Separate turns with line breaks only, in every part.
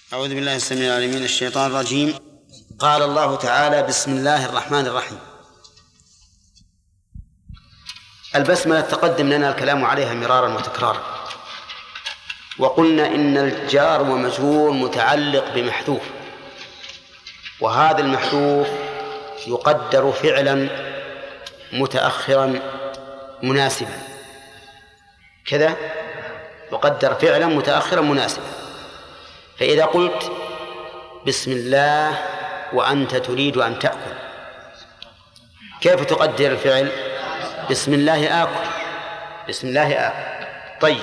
أعوذ بالله السميع العليم من الشيطان الرجيم. قال الله تعالى: بسم الله الرحمن الرحيم. البسملة تقدم لنا الكلام عليها مرارا وتكرارا، وقلنا إن الجار ومجرور متعلق بمحذوف، وهذا المحذوف يقدر فعلا متأخرا مناسبا، كذا يقدر فعلا متأخرا مناسبا. فإذا قلت بسم الله وأنت تريد أن تأكل، كيف تقدر الفعل؟ بسم الله آكل، بسم الله آكل. طيب،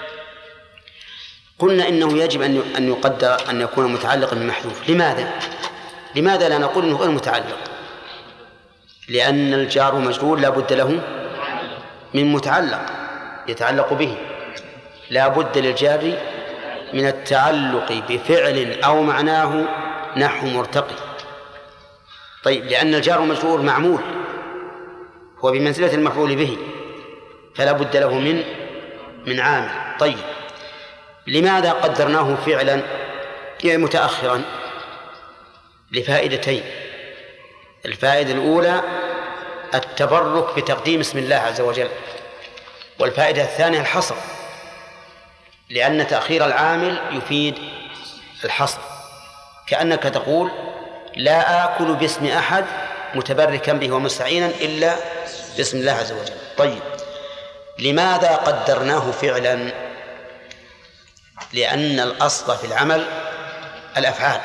قلنا إنه يجب أن يقدر أن يكون متعلقا بمحذوف. لماذا لا نقول إنه غير متعلق؟ لأن الجار ومجرور لا بد له من متعلق يتعلق به، لا بد للجار من التعلق بفعل أو معناه نحو مرتقي. طيب، لأن الجار والمجرور معمول، هو بمنزلة المفعول به، فلا بد له من عامل. طيب، لماذا قدرناه فعلا متأخرا؟ لفائدتين. الفائدة الأولى التبرك بتقديم اسم الله عز وجل، والفائدة الثانية الحصر، لأن تأخير العامل يفيد الحصر، كأنك تقول لا آكل باسم أحد متبركا به ومستعينا إلا باسم الله عز وجل. طيب، لماذا قدرناه فعلا؟ لأن الأصل في العمل الأفعال،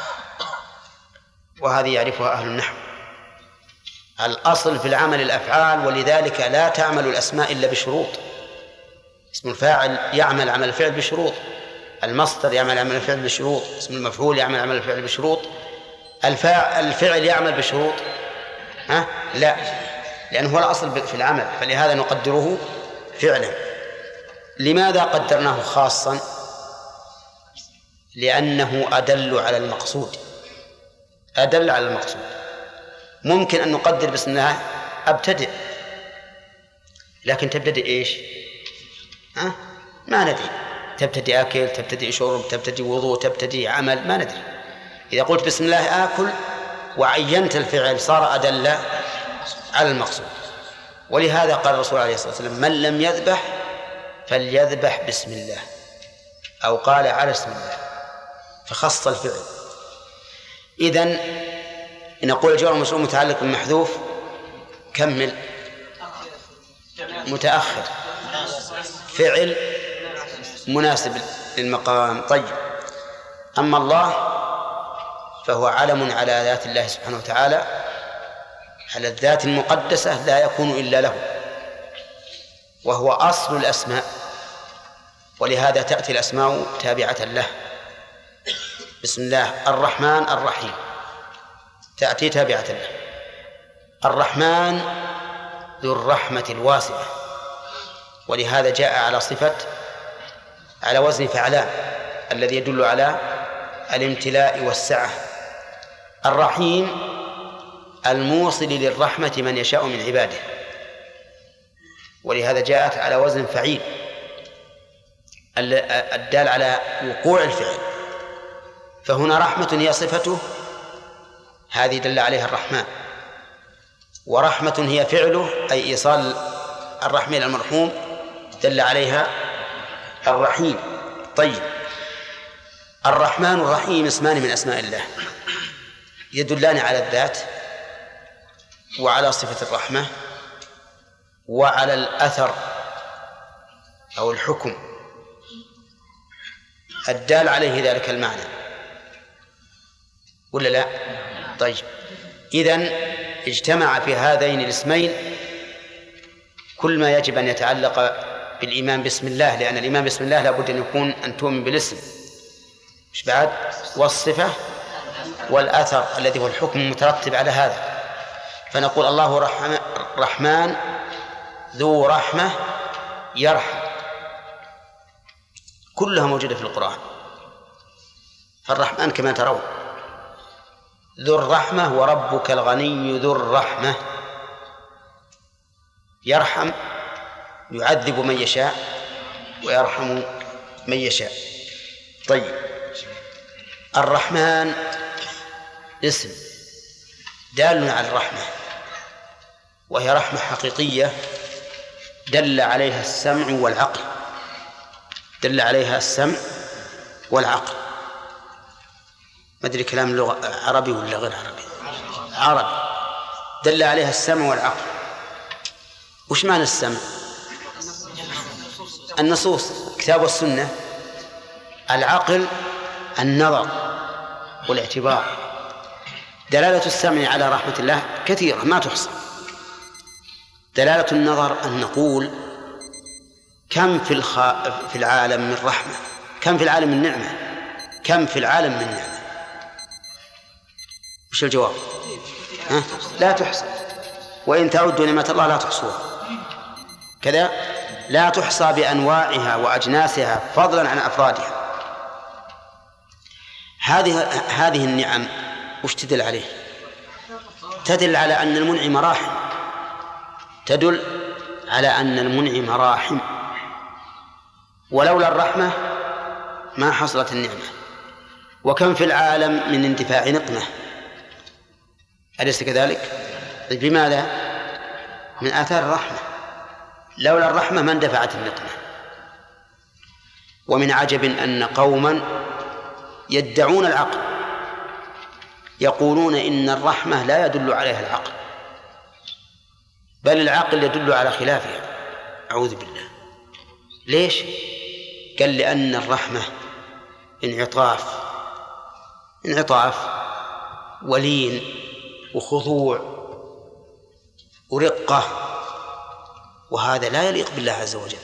وهذه يعرفها أهل النحو. الأصل في العمل الأفعال، ولذلك لا تعمل الأسماء إلا بشروط. اسم الفاعل يعمل عمل الفعل بشروط، المصدر يعمل عمل الفعل بشروط، اسم المفعول يعمل عمل الفعل بشروط. الفعل يعمل بشروط؟ لا، لأنه هو الأصل في العمل، فلهذا نقدره فعلا. لماذا قدرناه خاصا؟ لأنه أدل على المقصود، أدل على المقصود. ممكن أن نقدر بسم الله أبتدئ، لكن تبتدئ إيش؟ ما ندري، تبتدئ أكل، تبتدئ شرب، تبتدئ وضوء، تبتدئ عمل، ما ندري. إذا قلت بسم الله آكل وعينت الفعل صار أدل على المقصود. ولهذا قال الرسول عليه الصلاة والسلام: من لم يذبح فليذبح بسم الله، أو قال على اسم الله، فخص الفعل. إذن نقول الجار والمجرور متعلق بالمحذوف. كمل. متأخر، فعل مناسب للمقام. طيب، أما الله فهو علم على ذات الله سبحانه وتعالى، على الذات المقدسة لا يكون إلا له، وهو أصل الأسماء، ولهذا تأتي الأسماء تابعة له. بسم الله الرحمن الرحيم تأتي تابعة له. الرحمن ذو الرحمة الواسعة، ولهذا جاء على صفة على وزن فعلان الذي يدل على الامتلاء والسعة. الرحيم الموصل للرحمة من يشاء من عباده، ولهذا جاءت على وزن فعيل الدال على وقوع الفعل. فهنا رحمة هي صفته، هذه دل عليها الرحمن، ورحمة هي فعله، أي إيصال الرحمة إلى المرحوم، دل عليها الرحيم. طيب، الرحمن والرحيم اسمان من أسماء الله، يدلان على الذات وعلى صفة الرحمة وعلى الأثر أو الحكم الدال عليه ذلك المعنى، ولا لا؟ طيب، إذن اجتمع في هذين الاسمين كل ما يجب أن يتعلق بالإيمان باسم الله، لأن الإيمان باسم الله لابد أن تؤمن بالاسم، مش بعد؟ والصفة والأثر الذي هو الحكم المترتب على هذا. فنقول الله رحمن ذو رحمة يرحم، كلها موجودة في القرآن. فالرحمن كما ترون ذو الرحمة، وربك الغني ذو الرحمة. يرحم، يعذب من يشاء ويرحم من يشاء. طيب، الرحمن اسم دال على الرحمة، وهي رحمة حقيقية دل عليها السمع والعقل، دل عليها السمع والعقل. ما أدري كلام لغة عربي ولا غير عربي؟ عربي. دل عليها السمع والعقل. وش معنى السمع؟ النصوص، الكتاب والسنة. العقل النظر والاعتبار. دلالة السمع على رحمة الله كثيرة ما تحصى. دلالة النظر أن نقول كم في العالم من رحمة، كم في العالم من نعمة، كم في العالم من نعمة. وش الجواب؟ لا تحصى. وإن تعدوا نعمة الله لا تحصوها. كذا لا تحصى بأنواعها وأجناسها فضلا عن أفرادها. هذه النعم وش تدل عليه؟ تدل على أن المنعم راحم، تدل على أن المنعم راحم، ولولا الرحمة ما حصلت النعمة. وكم في العالم من اندفاع نقمة، أليس كذلك؟ طيب بماذا؟ من آثار الرحمة. لولا الرحمة ما اندفعت النقمة. ومن عجب أن قوما يدعون العقل يقولون إن الرحمة لا يدل عليها العقل، بل العقل يدل على خلافها. أعوذ بالله. ليش؟ قال لأن الرحمة انعطاف ولين وخضوع ورقة، وهذا لا يليق بالله عز وجل.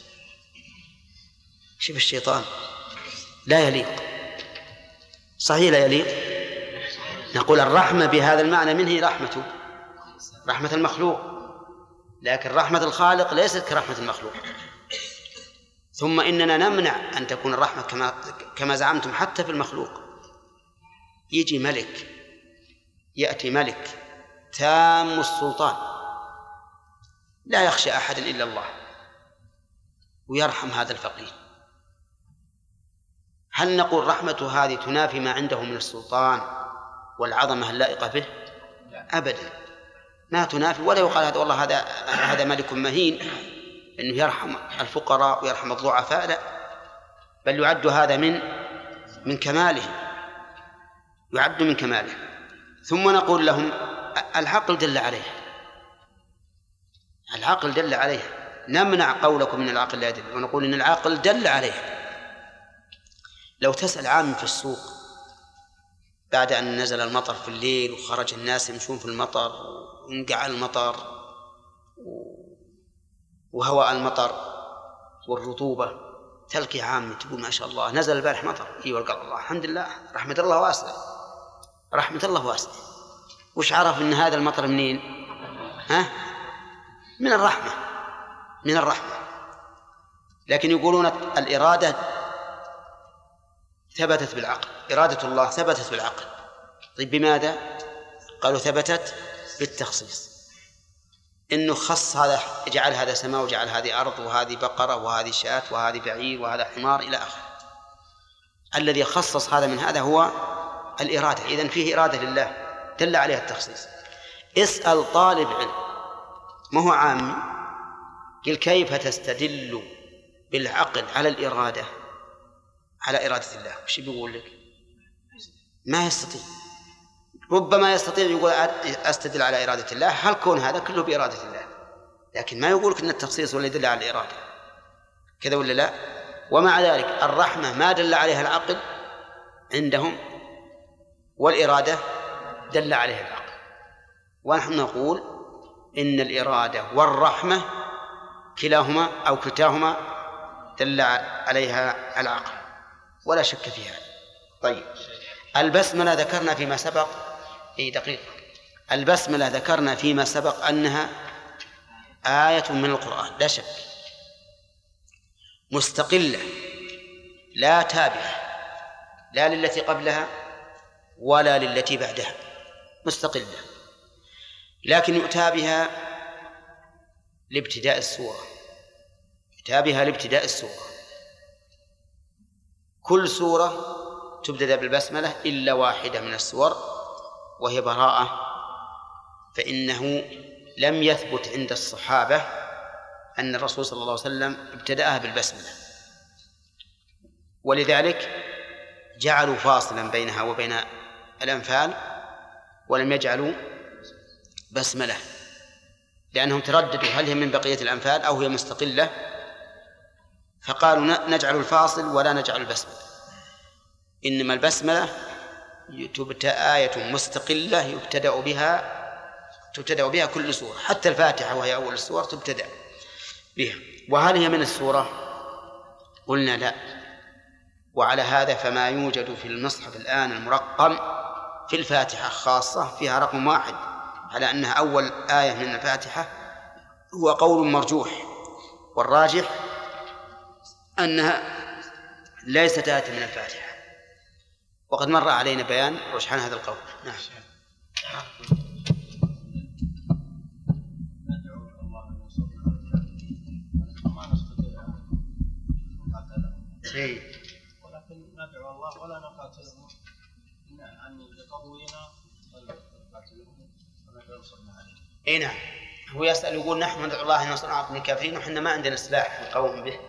شوف الشيطان، لا يليق، صحيح لا يليق. نقول الرحمة بهذا المعنى منه رحمة المخلوق، لكن رحمة الخالق ليست كرحمة المخلوق. ثم إننا نمنع أن تكون الرحمة كما زعمتم حتى في المخلوق. يأتي ملك تام السلطان لا يخشى أحد إلا الله ويرحم هذا الفقير. هل نقول رحمة هذه تنافي ما عنده من السلطان والعظمة اللائقة به؟ أبدا، ما تنافي. ولا يقال هذا والله هذا ملك مهين أنه يرحم الفقراء ويرحم الضعفاء، لا، بل يعد هذا من كماله، يعد من كماله. ثم نقول لهم العقل دل عليه، نمنع قولكم من العقل لا يدل، ونقول إن العقل دل عليه. لو تسأل عام في السوق بعد أن نزل المطر في الليل وخرج الناس يمشون في المطر وانقع المطر وهواء المطر والرطوبة، تلقي عام تقول ما شاء الله نزل البارح مطر، والقى الله الحمد لله، رحمة الله واسعة. وش عرف ان هذا المطر منين؟ من الرحمة. لكن يقولون الإرادة ثبتت بالعقل، إرادة الله ثبتت بالعقل. طيب بماذا؟ قالوا ثبتت بالتخصيص، إنه خص هذا، جعل هذا سماء وجعل هذه أرض وهذه بقرة وهذه شاة وهذه بعير وهذا حمار إلى آخره. الذي خصص هذا من هذا هو الإرادة. إذن فيه إرادة لله دل عليها التخصيص. اسأل طالب علم ما هو عامي، قل كيف تستدل بالعقل على الإرادة، على إرادة الله، وش بيقول لك؟ ما يستطيع. ربما يستطيع يقول أستدل على إرادة الله، هل كون هذا كله بإرادة الله، لكن ما يقول أن التخصيص ولا يدل على الإرادة، كذا ولا لا؟ ومع ذلك الرحمة ما دل عليها العقل عندهم، والإرادة دل عليها العقل. ونحن نقول إن الإرادة والرحمة كلاهما أو كلتاهما دل عليها العقل، ولا شك في هذا. طيب البسملة ذكرنا فيما سبق، البسملة ذكرنا فيما سبق أنها آية من القرآن لا شك، مستقلة لا تابعة لا للتي قبلها ولا للتي بعدها، مستقلة، لكن يؤتى بها لابتداء السورة. كل سورة تبتدأ بالبسملة إلا واحدة من السور وهي براءة، فإنه لم يثبت عند الصحابة أن الرسول صلى الله عليه وسلم ابتدأها بالبسملة، ولذلك جعلوا فاصلا بينها وبين الأنفال ولم يجعلوا بسملة، لأنهم ترددوا هل هي من بقية الأنفال أو هي مستقلة، فقالوا نجعل الفاصل ولا نجعل البسملة. إنما البسملة آية مستقلة تبتدأ بها كل سورة، حتى الفاتحة وهي أول السور تبتدأ بها. وهل هي من السورة؟ قلنا لا. وعلى هذا فما يوجد في المصحف الآن المرقم في الفاتحة خاصة فيها رقم 1 على أنها أول آية من الفاتحة هو قول مرجوح، والراجح أنها ليست آية من الفاتحة، وقد مر علينا بيان رجحان هذا القول. نعم.
ولكن ندعو الله ولا نقاتلهم لقضينا نقاتلهم وندعو نصرنا عليهم.
اي نعم. هو يسأل يقول نحن ندعو الله أن ينصرنا على الكافرين وحنا ما عندنا سلاح نقاوم به.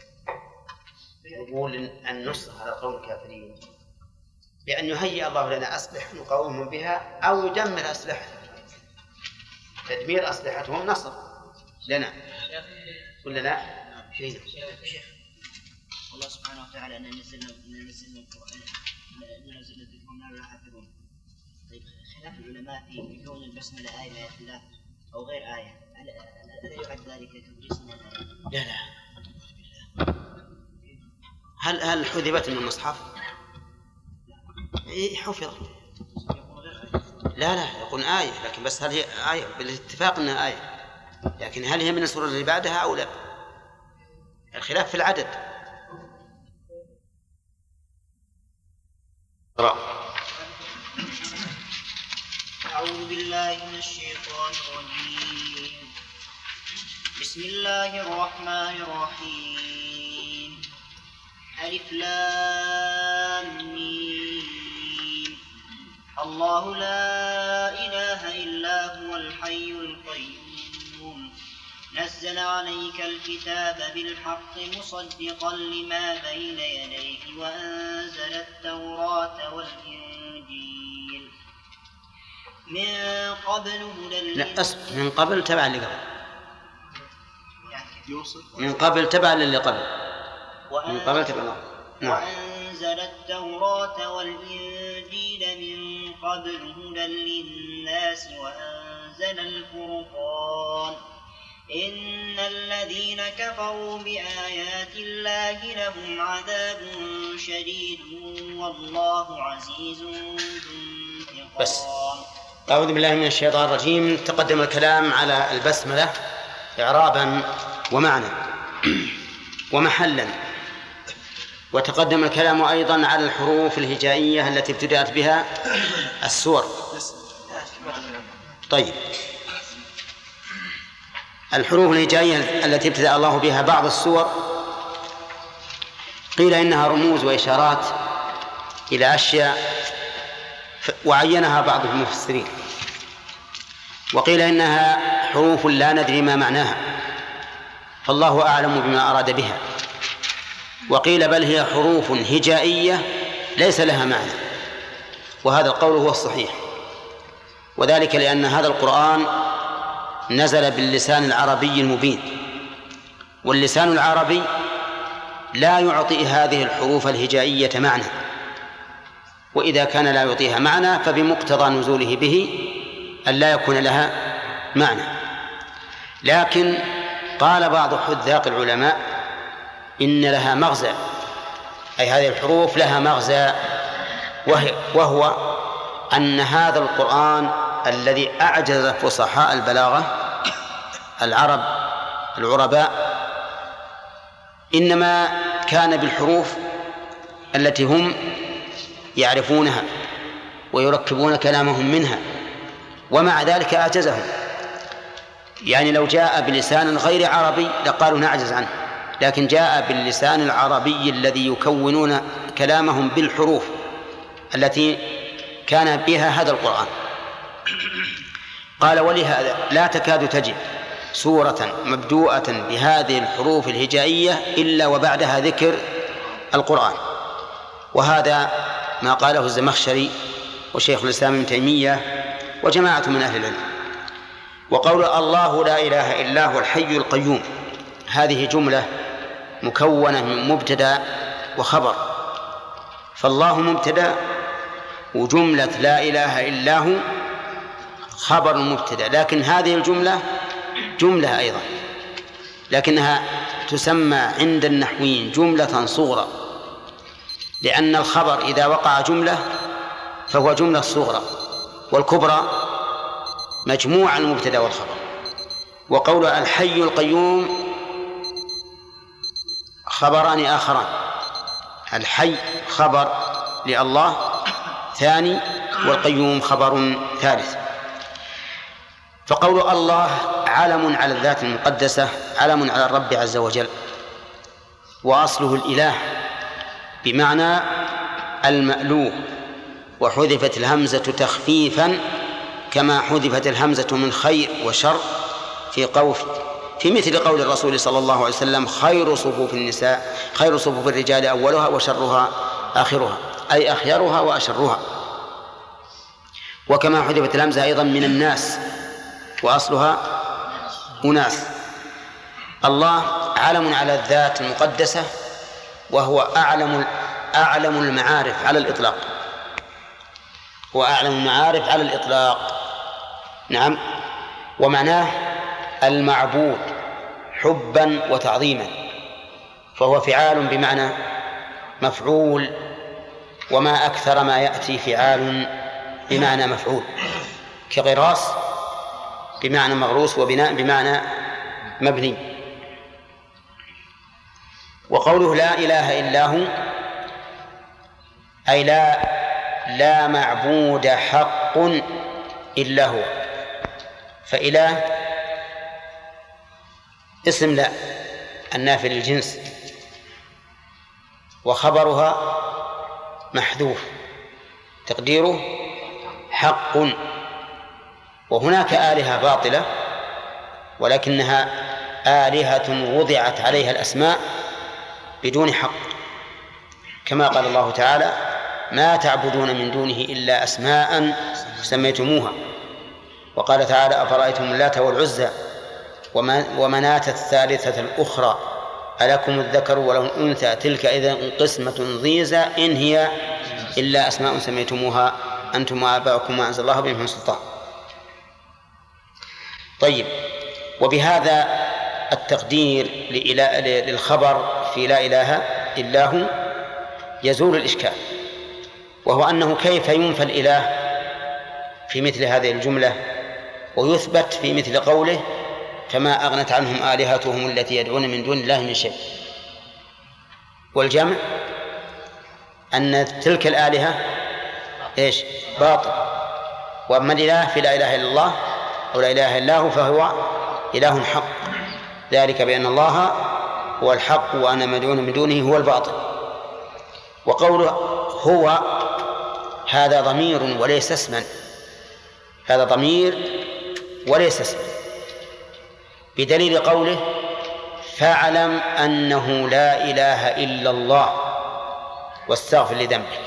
يقول أن نصر على قوم الكافرين بأن يهيئ الله لنا أسلحة نقاومهم بها أو يدمر أسلحتهم. تدمير أسلحتهم نصر لنا ولا لا؟ شيخ
الله سبحانه وتعالى أن نزلنا القرآن نزل الذكر وما لا حافظون. طيب خلاف العلماء في كون البسملة آية من آيات الله أو غير آية، ألا يعد ذلك تدريسنا؟
لا. هل حذفت من المصحف؟ حفظ. لا يقول آية، لكن بس هل هي آية؟ بالاتفاق أنها آية، لكن هل هي من السورة اللي بعدها أو لا؟ الخلاف في العدد.
أعوذ بالله من الشيطان الرجيم. بسم الله الرحمن الرحيم. ألف لام ميم. الله لا إله إلا هو الحي القيوم نزل عليك الكتاب بالحق مصدقا لما بين يديه وأنزل التوراة والإنجيل من قبل هدى
لا أصبر، من قبل تبع اللي قبل، من قبل تبع اللي قبل، من قبل تبع.
وأنزل التوراة والإنجيل من قبل هدى للناس وأنزل الفرقان إن الذين كفروا بآيات الله لهم عذاب شديد والله عزيز ذو انتقام.
أعوذ بالله من الشيطان الرجيم. تقدم الكلام على البسملة إعرابا ومعنى ومحلا، وتقدم الكلام أيضا على الحروف الهجائية التي ابتدأت بها السور. طيب، الحروف الهجائية التي ابتدأ الله بها بعض السور قيل إنها رموز وإشارات إلى أشياء وعينها بعض المفسرين، وقيل إنها حروف لا ندري ما معناها فالله أعلم بما أراد بها، وقيل بل هي حروف هجائية ليس لها معنى، وهذا القول هو الصحيح، وذلك لأن هذا القرآن نزل باللسان العربي المبين، واللسان العربي لا يعطي هذه الحروف الهجائية معنى، وإذا كان لا يعطيها معنى فبمقتضى نزوله به أن لا يكون لها معنى. لكن قال بعض حذاق العلماء إن لها مغزى، أي هذه الحروف لها مغزى، وهو أن هذا القرآن الذي أعجز فصحاء البلاغة العرباء إنما كان بالحروف التي هم يعرفونها ويركبون كلامهم منها، ومع ذلك أعجزهم. يعني لو جاء بلسان غير عربي لقالوا نعجز عنه، لكن جاء باللسان العربي الذي يكونون كلامهم بالحروف التي كان بها هذا القرآن. قال ولهذا لا تكاد تجد سورة مبدوءة بهذه الحروف الهجائية إلا وبعدها ذكر القرآن. وهذا ما قاله الزمخشري وشيخ الإسلام ابن تيمية وجماعة من أهل العلم. وقول الله لا إله إلا هو الحي القيوم هذه جملة مكونة من مبتدأ وخبر، فالله مبتدأ وجملة لا إله إلا هو خبر مبتدأ، لكن هذه الجملة جملة أيضا، لكنها تسمى عند النحويين جملة صغرى، لأن الخبر إذا وقع جملة فهو جملة صغرى، والكبرى مجموع المبتدأ والخبر. وقول الحي القيوم خبران آخران، الحي خبر لله ثاني، والقيوم خبر ثالث. فقول الله علم على الذات المقدسة، علم على الرب عز وجل، وأصله الإله بمعنى المألوه، وحذفت الهمزة تخفيفا كما حذفت الهمزة من خير وشر في مثل قول الرسول صلى الله عليه وسلم خير صفوف النساء، خير صفوف الرجال أولها وشرها آخرها، أي أخيرها وأشرها. وكما حذفت الهمزة أيضا من الناس وأصلها أناس. الله علم على الذات المقدسة، وهو أعلم المعارف على الإطلاق، هو أعلم المعارف على الإطلاق. نعم. ومعناه المعبود حبا وتعظيما، فهو فعال بمعنى مفعول، وما أكثر ما يأتي فعال بمعنى مفعول، كغراس بمعنى مغروس، وبناء بمعنى مبني. وقوله لا إله إلا هو أي لا معبود حق إلا هو. فإله اسم لا النافي للجنس، وخبرها محذوف تقديره حق. وهناك آلهة باطلة ولكنها آلهة وضعت عليها الأسماء بدون حق، كما قال الله تعالى ما تعبدون من دونه إلا أسماء سميتموها. وقال تعالى أفرأيتم اللات والعزى ومناة الثالثة الأخرى ألكم الذكر وله الأنثى تلك إذن قسمة ضيزى إن هي إلا أسماء سميتموها أنتم وآباؤكم ما أنزل الله بهم من سلطان. طيب، وبهذا التقدير للخبر في لا إله إلا هو يزول الإشكال، وهو أنه كيف ينفى الإله في مثل هذه الجملة ويثبت في مثل قوله فما أغنت عنهم آلهتهم التي يدعون من دون الله من شيء. والجمع أن تلك الآلهة إيش؟ باطل. وأما الإله في لا إله إلا الله أو لا إله إلا هو فهو إله حق، ذلك بأن الله هو الحق وأن ما دون من دونه هو الباطل. وقوله هو هذا ضمير وليس اسما، هذا ضمير وليس اسما، بدليل قوله فاعلم أنه لا إله إلا الله واستغفر لذنبك.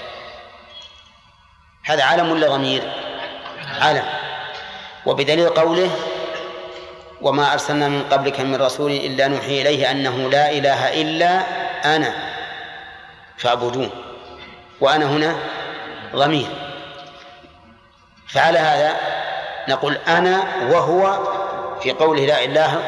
هذا علم ولا ضمير؟ علم. وبدليل قوله وما أرسلنا من قبلك من رسول إلا نوحي إليه أنه لا إله إلا أنا فاعبدون، وأنا هنا ضمير. فعلى هذا نقول أنا وهو في قوله لا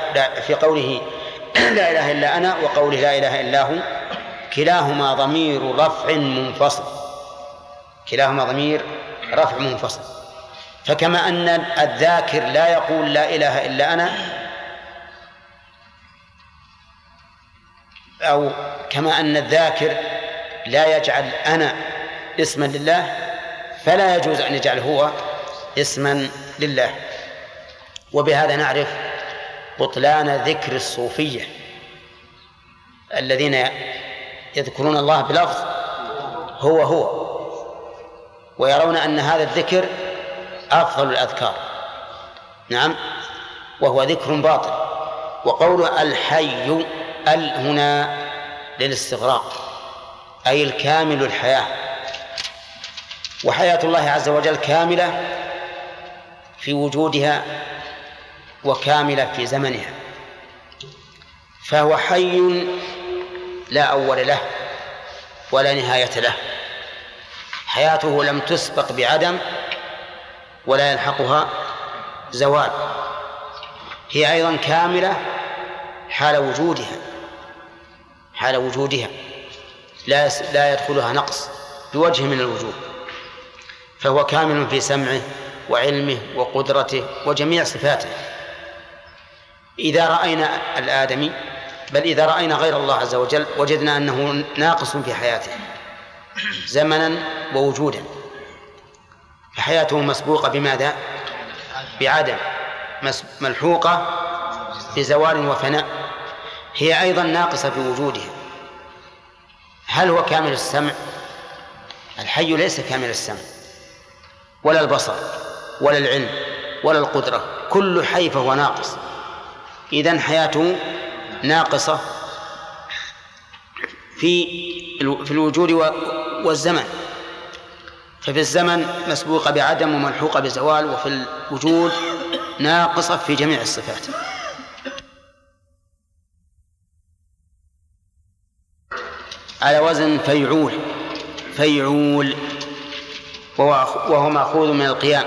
إله إلا أنا وقوله لا إله إلا هو كلاهما ضمير رفع منفصل، كلاهما ضمير رفع منفصل. فكما أن الذاكر لا يقول لا إله إلا أنا، أو كما أن الذاكر لا يجعل أنا اسما لله، فلا يجوز أن يجعل هو اسما لله. وبهذا نعرف بطلان ذكر الصوفية الذين يذكرون الله بلفظ هو ويرون أن هذا الذكر أفضل الأذكار. نعم، وهو ذكر باطل. وقوله الحي هنا للاستغراق، أي الكامل الحياة، وحياة الله عز وجل كاملة في وجودها وكاملة في زمنها، فهو حي لا أول له ولا نهاية له. حياته لم تسبق بعدم ولا يلحقها زوال، هي أيضا كاملة حال وجودها لا يدخلها نقص بوجه من الوجوه، فهو كامل في سمعه وعلمه وقدرته وجميع صفاته. إذا رأينا الآدمي، بل إذا رأينا غير الله عز وجل، وجدنا أنه ناقص في حياته زمنا ووجودا، فحياته مسبوقة بماذا؟ بعدم، ملحوقة بزوال وفناء. هي أيضا ناقصة في وجودها. هل هو كامل السمع؟ الحي ليس كامل السمع ولا البصر ولا العلم ولا القدرة، كل حي فهو ناقص. إذن حياته ناقصة في الوجود والزمن، ففي الزمن مسبوقة بعدم وملحوقة بزوال، وفي الوجود ناقصة في جميع الصفات. على وزن فيعول وهو مأخوذ من القيام،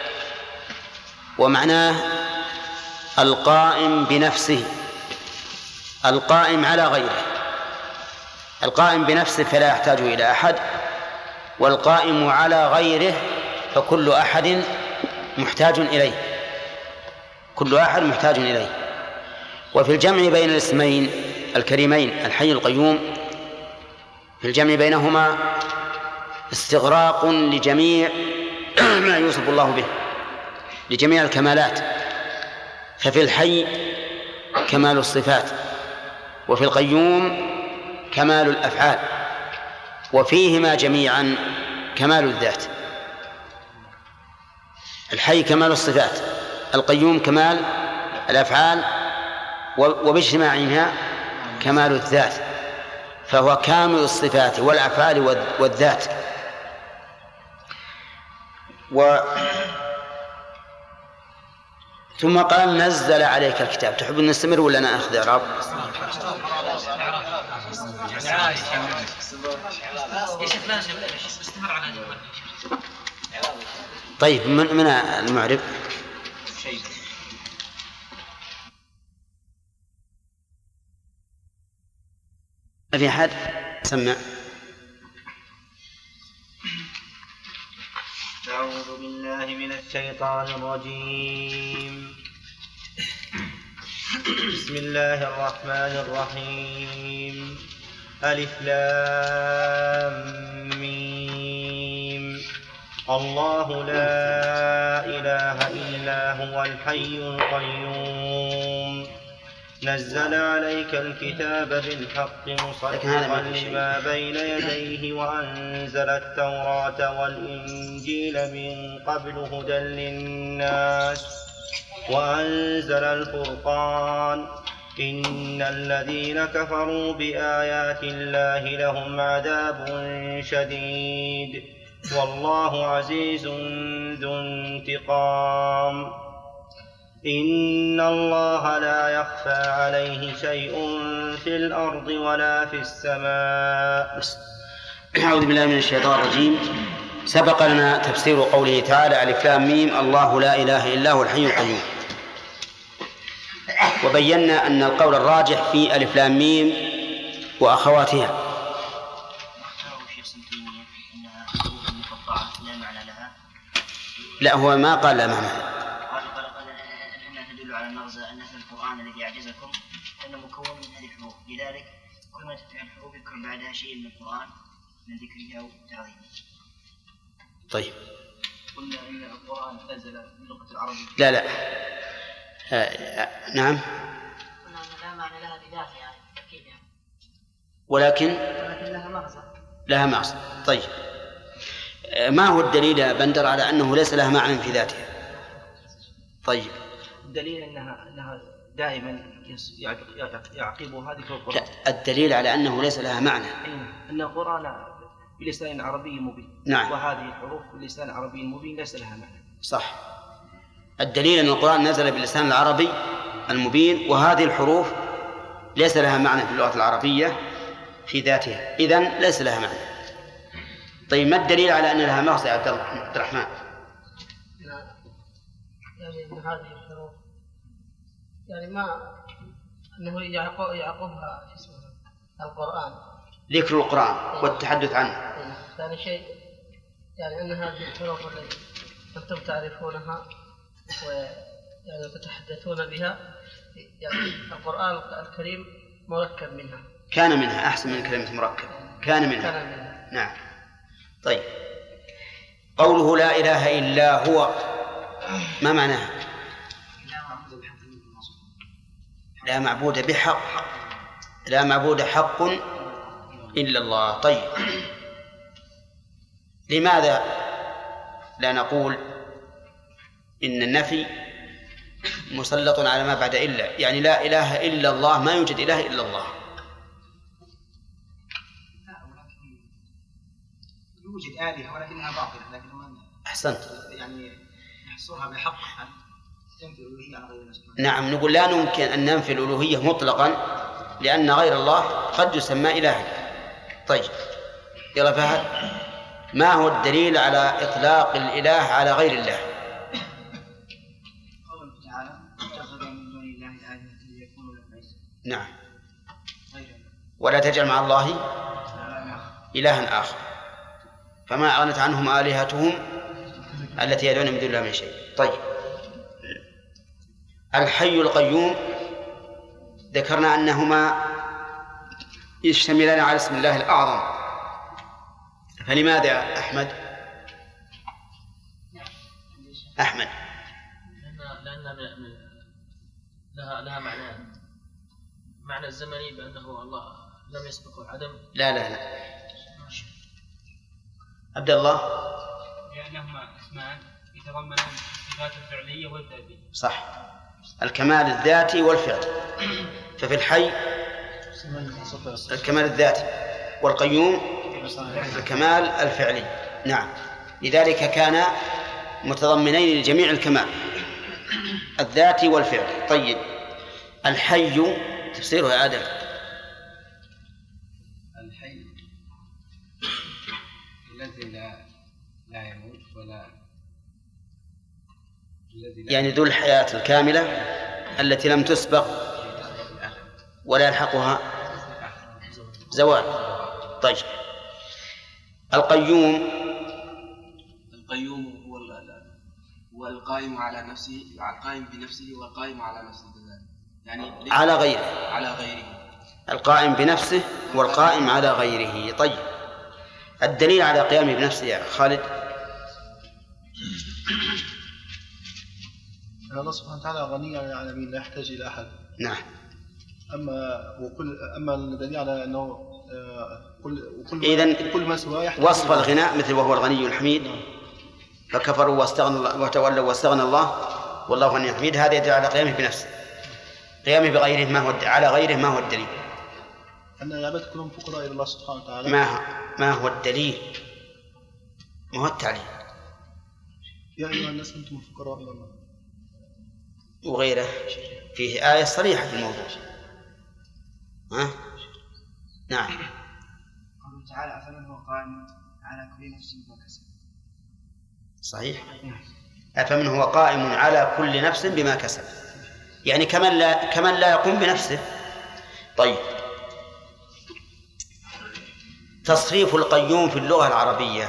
ومعناه القائم بنفسه، القائم على غيره. القائم بنفسه فلا يحتاج إلى أحد، والقائم على غيره فكل أحد محتاج إليه، كل أحد محتاج إليه. وفي الجمع بين الاسمين الكريمين الحي القيوم، في الجمع بينهما استغراق لجميع ما يوصف الله به، لجميع الكمالات. ففي الحي كمال الصفات، وفي القيوم كمال الأفعال، وفيهما جميعا كمال الذات. الحي كمال الصفات، القيوم كمال الأفعال، وباجتماعها كمال الذات، فهو كامل الصفات والأفعال والذات. ثم قال نزل عليك الكتاب. تحب أن نستمر ولا نأخذ إعراب؟ طيب، من المعرب؟ ما في أحد سمع؟
أعوذ بالله من الشيطان الرجيم. بسم الله الرحمن الرحيم. ألف لام ميم. الله لا إله إلا هو الحي القيوم. نزل عليك الكتاب بالحق مصدقا لما بين يديه وأنزل التوراة والإنجيل من قبل هدى للناس وأنزل الفرقان. إن الذين كفروا بآيات الله لهم عذاب شديد والله عزيز ذو انتقام. إن الله لا يخفى عليه شيء في الأرض ولا في السماء.
أعوذ بالله من الشيطان الرجيم. سبق لنا تفسير قوله تعالى ألف لام ميم الله لا إله إلا هو الحي القيوم، وبينا أن القول الراجح في ألف لام ميم وأخواتها. لا، هو ما قال لا معنى.
على المغزى أن في القرآن الذي يعجزكم أنه مكون من هذه الحروف، لذلك كل ما تتبع الحروف يكون بعدها شيء من القرآن من ذكره أو تعظيمه.
طيب،
قلنا إن القرآن نزل باللغة العربية.
لا نعم،
قلنا أن لا معنى لها بذاتها يعني أكيد يعني.
ولكن
لها مغزى.
لها مغزى. طيب، ما هو الدليل يا بندر على أنه ليس لها معنى في ذاتها؟ طيب
الدليل أنها دائما يعقبها ذكر القرآن.
الدليل على أنه ليس لها معنى
أن القرآن بلسان عربي مبين.
نعم.
وهذه الحروف بلسان عربي مبين ليس لها معنى.
صح. الدليل أن القرآن نزل باللسان العربي المبين، وهذه الحروف ليس لها معنى في اللغة العربية في ذاتها، إذن ليس لها معنى. طيب ما الدليل على أن لها مغزى يا عبد الرحمن؟
يعني أن هذه الحروف يعني ما أنه يعقبها القرآن،
ذكر القرآن والتحدث عنه.
ثاني شيء يعني أن هذه الحروف التي أنتم تعرفونها ويعني تتحدثون بها، يعني القرآن الكريم مركب منها.
كان منها أحسن من كلمة مركب. كان منها. نعم. طيب قوله لا إله إلا هو ما معناها؟ لا معبود بحق، لا معبود حق إلا الله. طيب لماذا لا نقول إن النفي مسلط على ما بعد إلا؟ يعني لا إله إلا الله، ما يوجد إله إلا الله.
يوجد آلهة ولكنها باطلة، لكن
أحسنت.
يعني نحصرها بحق تنفي الألوهية عن غير الله.
نعم، نقول لا يمكن أن ننفي الألوهية مطلقا، لأن غير الله قد يسمى إلها. طيب يلا فهد، ما هو الدليل على إطلاق الإله على غير الله؟
قوله تعالى اتخذوا من دون الله آلهة ليكونوا له عزا.
نعم. ولا تجعل مع الله إلها آخر، فما أغنت عنهم آلهتهم التي يدعون من دون الله من شيء. طيب الحي القيوم ذكرنا أنهما يشتملان على اسم الله الأعظم، فلماذا يا أحمد؟ أحمد
لأن لها معنى الزمني بأنه الله لم يسبقه العدم.
لا عبد الله.
لأنهما اسمان يتضمنان الصفات الفعلية والذاتية.
صح، الكمال الذاتي والفعلي. ففي الحي الكمال الذاتي، والقيوم الكمال الفعلي. نعم، لذلك كان متضمنين لجميع الكمال الذاتي والفعلي. طيب الحي تفسيره يا آدم؟
الحي الذي لا يموت ولا
يعني ذو الحياة الكاملة التي لم تسبق ولا يلحقها زوال. طيب القيوم
هو القائم على نفسه، القائم بنفسه والقائم على نفسه، يعني
على غيره. القائم بنفسه والقائم على غيره. طيب الدليل على قيامه بنفسه يا خالد؟
الله سبحانه وتعالى غني عن العالمين لا يحتاج إلى أحد.
نعم.
أما الدليل على أنه كل ما سواه يحتاج
وصف الغناء مثل وهو الغني الحميد فكفروا وتولوا واستغنى الله والله غني حميد، هذا يدل على قيامه بنفسه. قيامه بغيره على غيره ما هو الدليل؟
أن العباد كلهم فقراء إلى الله سبحانه وتعالى.
ما هو الدليل؟ ما هو التعليل؟
يا أيها الناس أنتم الفقراء إلى الله
وغيره فيه آية صريحة في الموضوع. نعم.
قوله تعالى أفمن هو قائم على كل نفس بما كسب.
صحيح. أفمن هو قائم على كل نفس بما كسب، يعني كمن لا يقوم بنفسه. طيب تصريف القيوم في اللغة العربية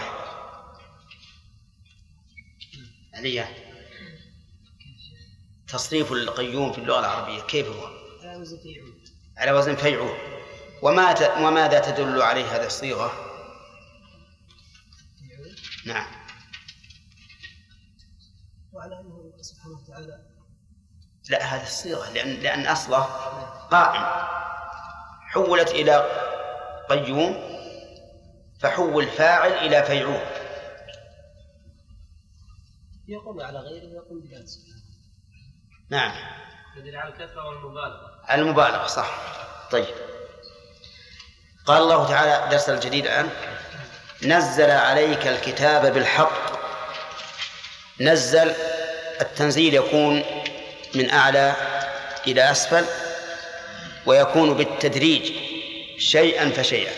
عليا، تصريف القيوم في اللغة العربية كيف هو؟ على وزن فيعول. وماذا تدل عليه هذه الصيغة؟ نعم.
وعلى أنه سبحانه وتعالى
لا، هذه الصيغة لأن أصله قائم حولت إلى قيوم فحول فاعل إلى فيعول،
يقول على غيره ويقول بجانس.
نعم.
يدل على الكثرة والمبالغة.
على المبالغة صح. طيب. قال الله تعالى درس الجديد الآن: نزل عليك الكتاب بالحق. نزل، التنزيل يكون من أعلى إلى أسفل، ويكون بالتدريج شيئا فشيئا،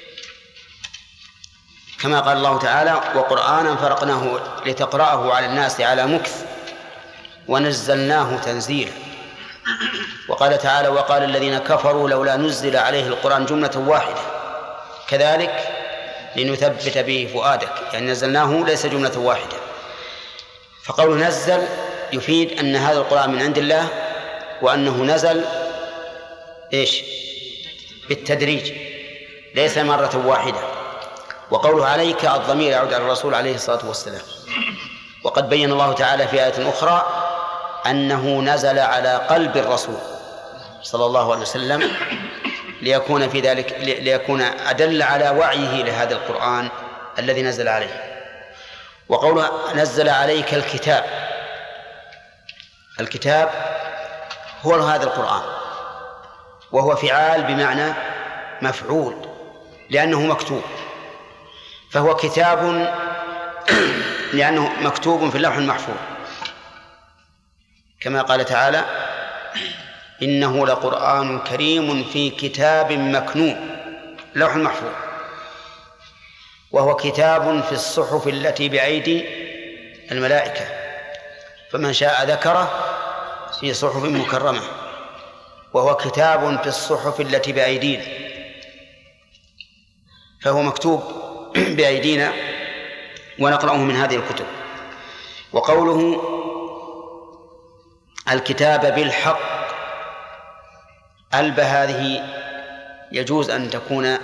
كما قال الله تعالى: وقرآنا فرقناه لتقرأه على الناس على مكث ونزلناه تنزيلا. وقال تعالى: وقال الذين كفروا لولا نزل عليه القرآن جملة واحدة كذلك لنثبت به فؤادك، يعني نزلناه ليس جملة واحدة. فقول نزل يفيد أن هذا القرآن من عند الله، وأنه نزل بالتدريج ليس مرة واحدة. وقوله عليك الضمير يعود على الرسول عليه الصلاة والسلام. وقد بين الله تعالى في آية أخرى أنه نزل على قلب الرسول صلى الله عليه وسلم ليكون في ذلك ليكون أدل على وعيه لهذا القرآن الذي نزل عليه. وقوله نزل عليك الكتاب، الكتاب هو هذا القرآن، وهو فعال بمعنى مفعول لأنه مكتوب، فهو كتاب لأنه مكتوب في اللوح المحفوظ، كما قال تعالى: إنه لقرآن كريم في كتاب مكنون، لوح المحفوظ. وهو كتاب في الصحف التي بأيدي الملائكة، فمن شاء ذكره في صحف مكرمة. وهو كتاب في الصحف التي بأيدينا، فهو مكتوب بأيدينا ونقرأه من هذه الكتب. وقوله الكتاب بالحق، ألب هذه يجوز أن تكون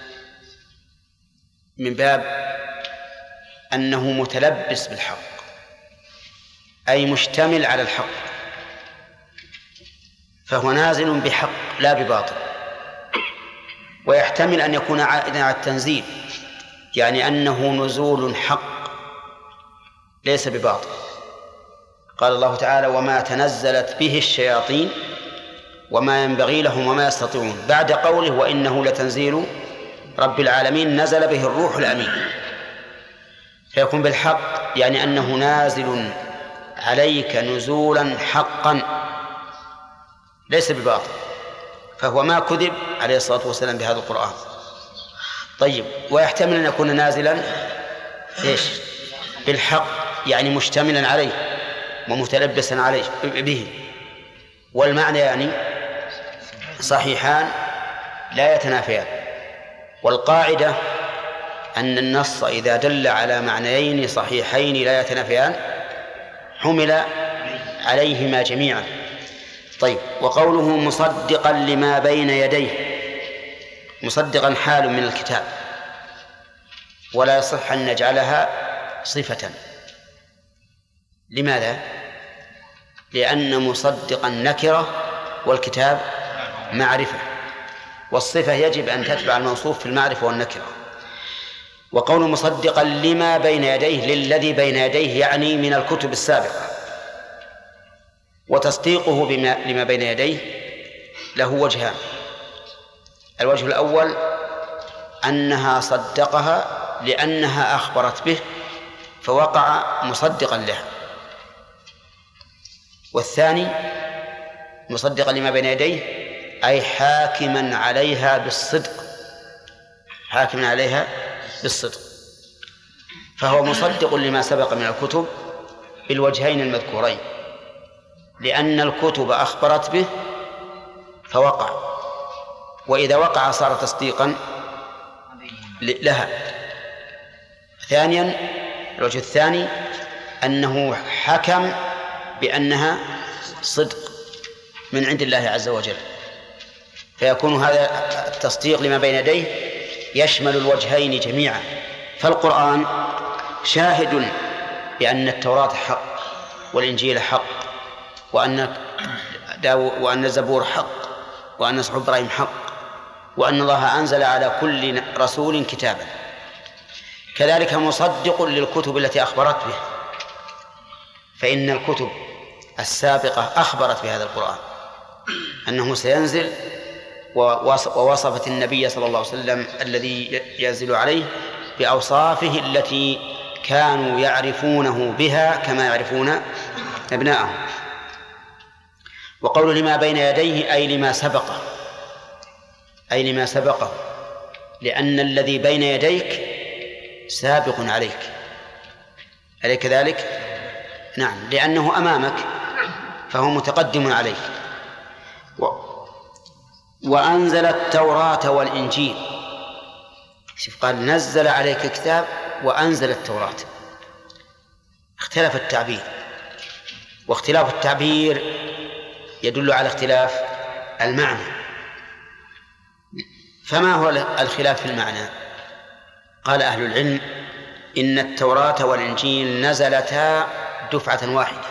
من باب أنه متلبس بالحق، أي مشتمل على الحق، فهو نازل بحق لا بباطل. ويحتمل أن يكون عائدا على التنزيل، يعني أنه نزول حق ليس بباطل. قال الله تعالى: وما تنزلت به الشياطين وما ينبغي لهم وما يستطيعون، بعد قوله: وإنه لتنزيل رب العالمين نزل به الروح الأمين. فيكون بالحق يعني أنه نازل عليك نزولا حقا ليس بباطل، فهو ما كذب عليه الصلاة والسلام بهذا القرآن. طيب، ويحتمل أن يكون نازلا بالحق، يعني مشتملا عليه ومتلبسا عليه به، والمعنى يعني صحيحان لا يتنافيان. والقاعدة أن النص إذا دل على معنيين صحيحين لا يتنافيان حمل عليهما جميعا. طيب، وقوله مصدقا لما بين يديه، مصدقا حال من الكتاب، ولا يصح أن نجعلها صفة. لماذا؟ لأن مصدقا نكرة والكتاب معرفة، والصفة يجب أن تتبع الموصوف في المعرفة والنكرة. وقول مصدقا لما بين يديه، للذي بين يديه يعني من الكتب السابقة. وتصديقه لما بين يديه له وجهان: الوجه الأول أنها صدقها لأنها أخبرت به فوقع مصدقا لها، والثاني مصدقا لما بين يديه أي حاكما عليها بالصدق، حاكما عليها بالصدق. فهو مصدق لما سبق من الكتب بالوجهين المذكورين، لأن الكتب أخبرت به فوقع، وإذا وقع صار تصديقا لها. ثانيا، الوجه الثاني أنه حكم بأنها صدق من عند الله عز وجل، فيكون هذا التصديق لما بين يديه يشمل الوجهين جميعا. فالقرآن شاهد بأن التوراة حق والإنجيل حق وأن الزبور حق وأن صحف إبراهيم حق وأن الله أنزل على كل رسول كتابا. كذلك مصدق للكتب التي أخبرت به، فإن الكتب السابقة أخبرت بهذا القرآن أنه سينزل، ووصفت النبي صلى الله عليه وسلم الذي ينزل عليه بأوصافه التي كانوا يعرفونه بها كما يعرفون أبناءهم. وقول لما بين يديه أي لما سبقه، أي لما سبقه، لأن الذي بين يديك سابق عليك، أليس كذلك؟ نعم، لأنه أمامك فهو متقدم عليك. وأنزل التوراة والإنجيل. شوف، قال نزل عليك كتاب وأنزل التوراة. اختلف التعبير، واختلاف التعبير يدل على اختلاف المعنى. فما هو الخلاف في المعنى؟ قال أهل العلم إن التوراة والإنجيل نزلتا دفعة واحدة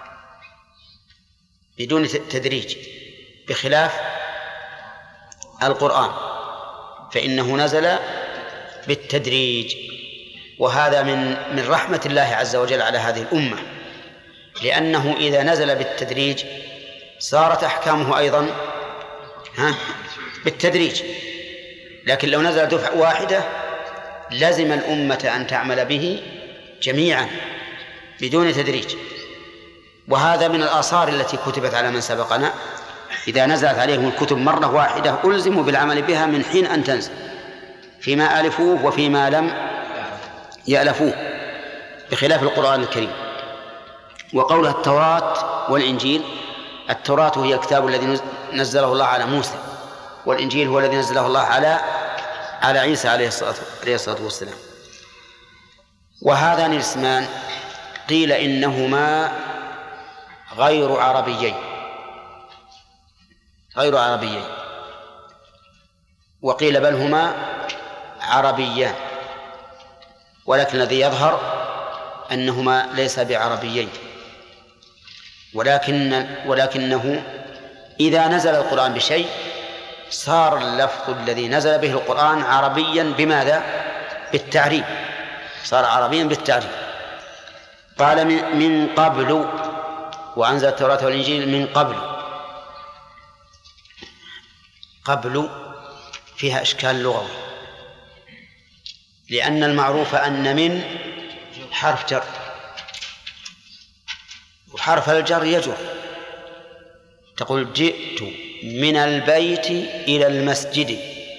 بدون تدريج، بخلاف القرآن فإنه نزل بالتدريج. وهذا من رحمة الله عز وجل على هذه الأمة، لأنه إذا نزل بالتدريج صارت أحكامه أيضا بالتدريج، لكن لو نزل دفعة واحدة لزم الأمة أن تعمل به جميعا بدون تدريج. وهذا من الآثار التي كتبت على من سبقنا، إذا نزلت عليهم الكتب مرة واحدة ألزموا بالعمل بها من حين أن تنزل، فيما ألفوه وفيما لم يألفوه، بخلاف القرآن الكريم. وقولها التوراة والإنجيل، التوراة هي الكتاب الذي نزله الله على موسى، والإنجيل هو الذي نزله الله على عيسى عليه الصلاة والسلام. وهذان الاسمان قيل إنهما غير عربيين، وقيل بل هما عربيان، ولكن الذي يظهر أنهما ليس بعربيين، ولكنه إذا نزل القرآن بشيء صار اللفظ الذي نزل به القرآن عربيا. بماذا؟ بالتعريب، صار عربيا بالتعريب. قال من قبل، وأنزل التوراة والإنجيل من قبل فيها إشكال لغوي، لأن المعروف أن من حرف جر، وحرف الجر يجر. تقول جئت من البيت إلى المسجد،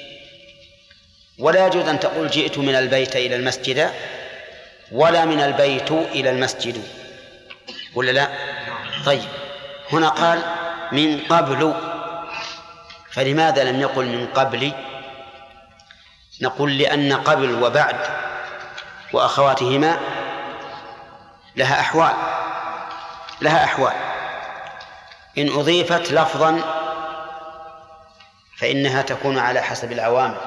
ولا يجوز أن تقول جئت من البيت إلى المسجد ولا من البيت إلى المسجد، ولا لا؟ طيب، هنا قال من قبل، فلماذا لم يقل من قبل؟ نقول لأن قبل وبعد وأخواتهما لها أحوال. إن أضيفت لفظا فإنها تكون على حسب العوامل،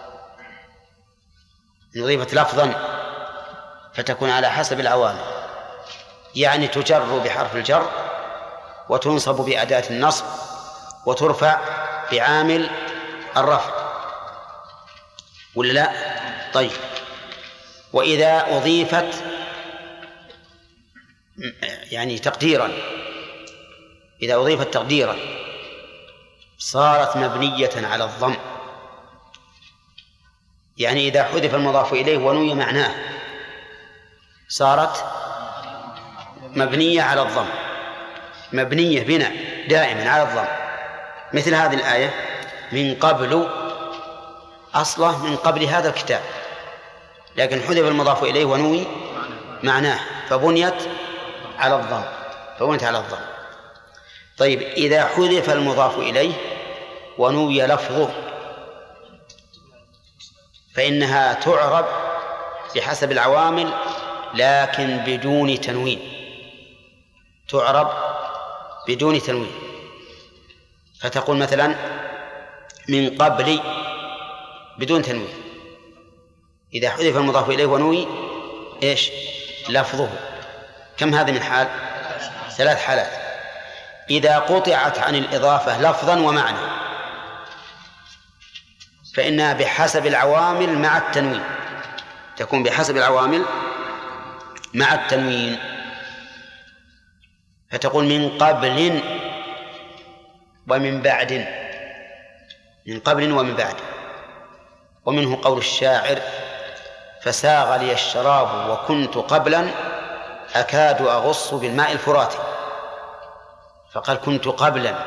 إن أضيفت لفظا فتكون على حسب العوامل، يعني تجر بحرف الجر وتنصب بأداة النصب وترفع بعامل الرفع، ولا لا؟ طيب، وإذا أضيفت يعني تقديرا، إذا أضيفت تقديرا صارت مبنية على الضم، يعني إذا حذف المضاف إليه ونوي معناه صارت مبنية على الضم، مبنية بناء دائما على الضم. مثل هذه الآية من قبل، أصله من قبل هذا الكتاب، لكن حذف المضاف إليه ونوي معناه فبنيت على الضم، طيب، إذا حذف المضاف إليه ونوي لفظه فإنها تعرب بحسب العوامل لكن بدون تنوين، تعرب بدون تنوين. فتقول مثلا من قبل بدون تنوين، إذا حذف المضاف إليه ونوي إيش لفظه. كم هذا من حال؟ 3 حالات. إذا قطعت عن الإضافة لفظا ومعنى فإنها بحسب العوامل مع التنوين، تكون بحسب العوامل مع التنوين. فتقول من قبل ومن بعد، من قبل ومن بعد. ومنه قول الشاعر: فساغ لي الشراب وكنت قبلا أكاد أغص بالماء الفرات. فقال كنت قبلا،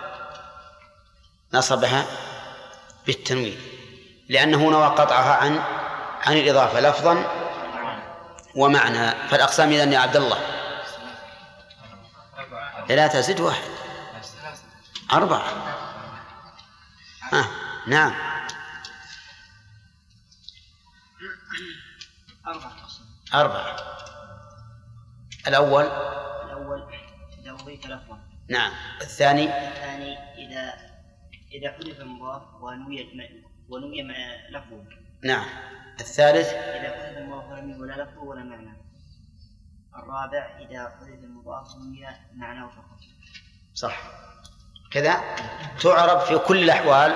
نصبها بالتنوين لأنه نوى قطعها عن الإضافة لفظا ومعنى. فالأقسام إذن يا عبد الله 3 زد 1 4. نعم 4. الأول
إذا أضيف لفظا.
نعم. الثاني
إذا حذف المضاف ونوي مع لفظه.
نعم. الثالث
إذا حذف المضاف ولم يكن لا لفظه ولا معنى. الرابع إذا حذف المضاف ونوي معناه فقط.
صح كذا. تعرب في كل الأحوال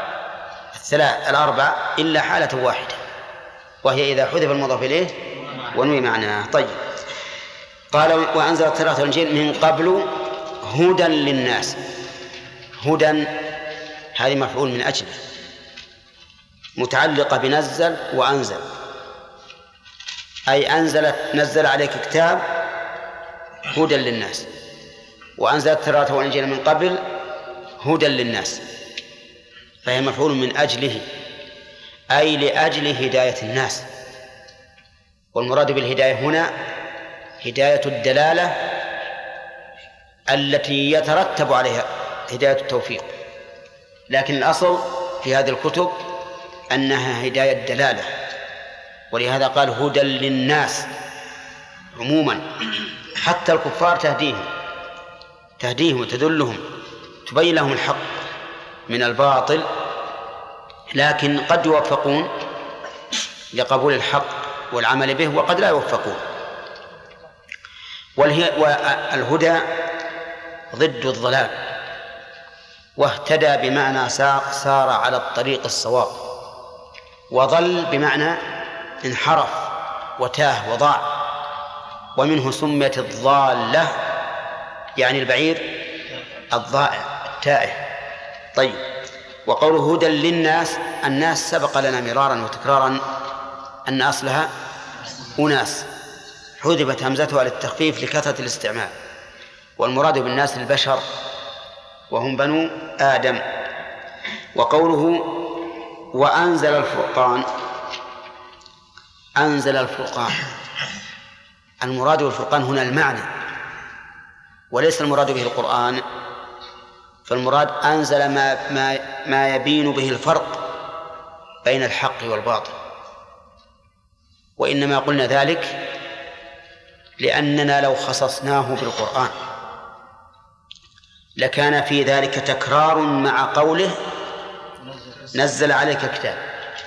4 إلا حالة واحدة، وهي إذا حذف المضاف إليه ونوي معناه. طيب، قال: وأنزل التوراة والإنجيل من قبل هدى للناس. هدى هذه مفعول من أجله، متعلقة بنزل وأنزل، أي نزل عليك كتاب هدى للناس، وأنزل التوراة والإنجيل من قبل هدى للناس، فهي مفعول من أجله، أي لأجل هداية الناس. والمراد بالهداية هنا هداية الدلالة التي يترتب عليها هداية التوفيق، لكن الأصل في هذه الكتب أنها هداية دلالة، ولهذا قال هدى للناس عموما. حتى الكفار تهديهم وتدلهم، تبين لهم الحق من الباطل، لكن قد يوفقون لقبول الحق والعمل به، وقد لا يوفقون. والهدى ضد الضلال، واهتدى بمعنى سار على الطريق الصواب، وضل بمعنى انحرف وتاه وضاع، ومنه سميت الضالة يعني البعير الضائع التائه. طيب، وقوله هدى للناس، الناس سبق لنا مرارا وتكرارا أن أصلها أناس، حذفت همزتها للتخفيف لكثرة الاستعمال، والمراد بالناس البشر وهم بنو آدم. وقوله وأنزل الفرقان، أنزل الفرقان، المراد بالفرقان هنا المعنى، وليس المراد به القرآن، فالمراد أنزل ما يبين به الفرق بين الحق والباطل. وإنما قلنا ذلك لأننا لو خصصناه بالقرآن لكان في ذلك تكرار مع قوله نزل عليك كتاب،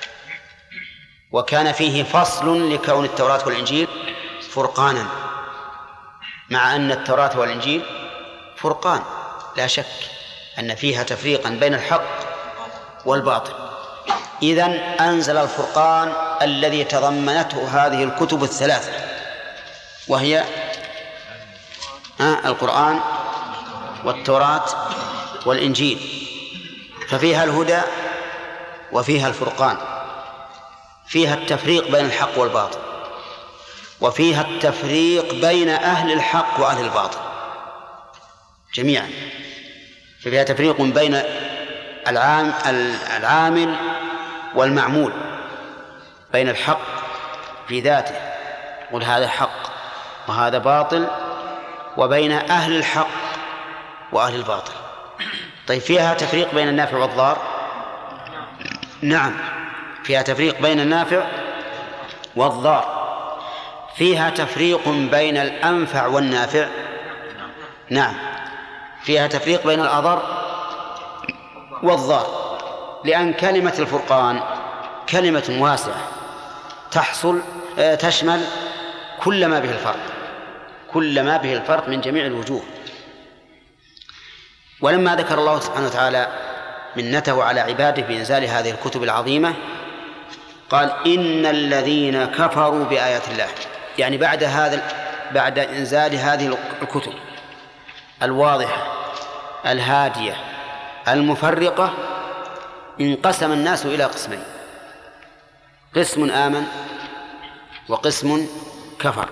وكان فيه فصل لكون التوراة والإنجيل فرقانا، مع أن التوراة والإنجيل فرقان، لا شك أن فيها تفريقا بين الحق والباطل. إذن أنزل الفرقان الذي تضمنته هذه الكتب الثلاثة، وهي القرآن والتوراة والإنجيل، ففيها الهدى وفيها الفرقان، فيها التفريق بين الحق والباطل، وفيها التفريق بين أهل الحق وأهل الباطل جميعا، فيها تفريق بين العامل والمعمول، بين الحق في ذاته قل هذا حق وهذا باطل، وبين أهل الحق وأهل الباطل. طيب، فيها تفريق بين النافع والضار؟ نعم، فيها تفريق بين النافع والضار. فيها تفريق بين الأنفع والنافع؟ نعم، فيها تفريق بين الأضر والضار، لأن كلمة الفرقان كلمة واسعة تشمل كل ما به الفرق من جميع الوجوه. ولما ذكر الله سبحانه وتعالى منته على عباده بإنزال هذه الكتب العظيمة قال إن الذين كفروا بآيات الله، يعني بعد إنزال هذه الكتب الواضحة الهادية المفرقة انقسم الناس إلى قسمين: قسم آمن وقسم كفر.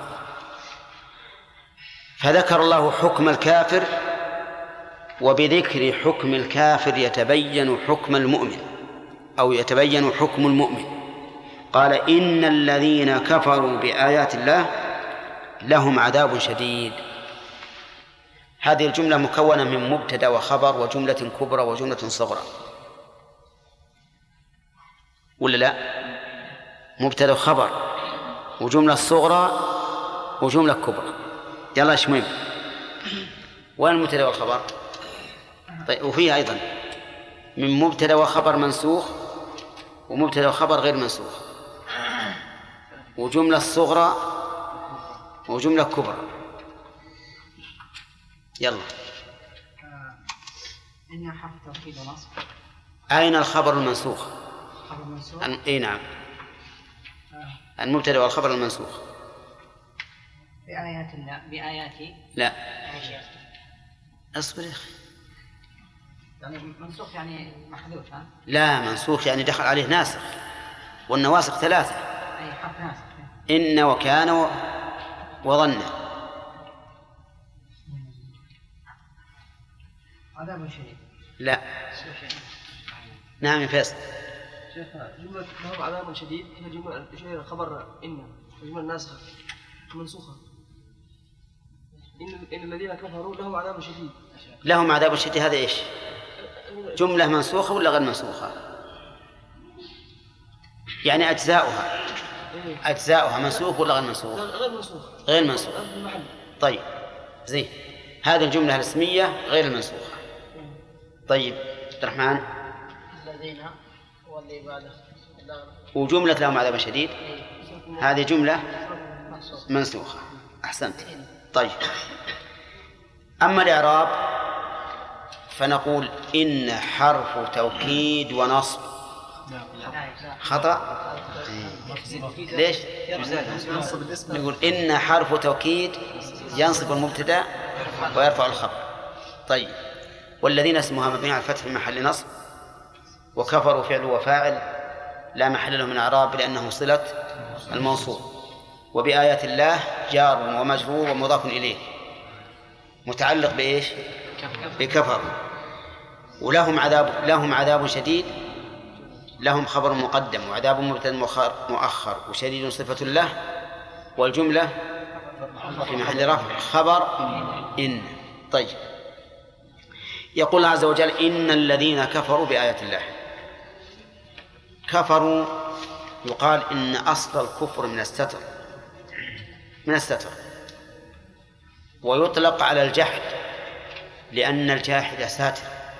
فذكر الله حكم الكافر، وبذكر حكم الكافر يتبين حكم المؤمن أو يتبين حكم المؤمن. قال: إن الذين كفروا بآيات الله لهم عذاب شديد. هذه الجملة مكونة من مبتدأ وخبر وجملة كبرى وجملة صغرى، ولا لا؟ مبتدأ وخبر وجملة صغرى وجملة كبرى. يلا ايش مهم؟ وين المبتدأ والخبر؟ طيب، وفيه أيضا من مبتدأ وخبر منسوخ ومبتدأ وخبر غير منسوخ، وجملة صغرى وجملة كبرى. يلا.
إن حرف توكيد ونصب.
أين الخبر المنسوخ؟
خبر منسوخ.
أي نعم، المبتدأ والخبر المنسوخ.
بآيات الله. بآياتي.
لا، اصبر يا أخي.
يعني منسوخ يعني محذوف. ها؟
لا، منسوخ يعني دخل عليه ناسخ، والنواسخ 3:
أي حرف ناسخ.
إن وكان وظن.
عذاب شديد.
لا. نعم يا فيصل.
شيخنا، جملة لهم عذاب شديد هي جملة خبر إن جملة ناسخة منسوخة. إن الذين كفروا لهم عذاب شديد.
لهم عذاب شديد، هذا إيش؟ جملة منسوخة ولا غير منسوخة؟ يعني أجزاؤها منسوخ ولا غير منسوخ؟
غير منسوخ.
غير منسوخ. طيب، زين. هذه الجملة الاسمية غير المنسوخة. طيب عبد الرحمن.
الذين واللي بعده.
وجملة لهم عذاب شديد هذه جملة منسوخة. أحسنت. طيب، أما الإعراب فنقول إن حرف توكيد ونصب. خطأ. ليش؟ نقول إن حرف توكيد ينصب المبتدأ ويرفع الخبر. طيب، والذين اسمها مبني على الفتح في محل نصب، وكفروا فعل وفاعل لا محل له من إعراب لأنه صلة الموصول. وبآيات الله جار ومجرور ومضاف إليه متعلق بإيش؟ بكفر. ولهم عذاب شديد، لهم خبر مقدم وعذاب مبتدأ مؤخر وشديد صفة له، والجملة في محل رفع خبر إن. طيب، يقول الله عز وجل: إن الذين كفروا بآيات الله. كفروا يقال إن أصل الكفر من الستر، ويطلق على الجحد لأن الجاحد ساتر.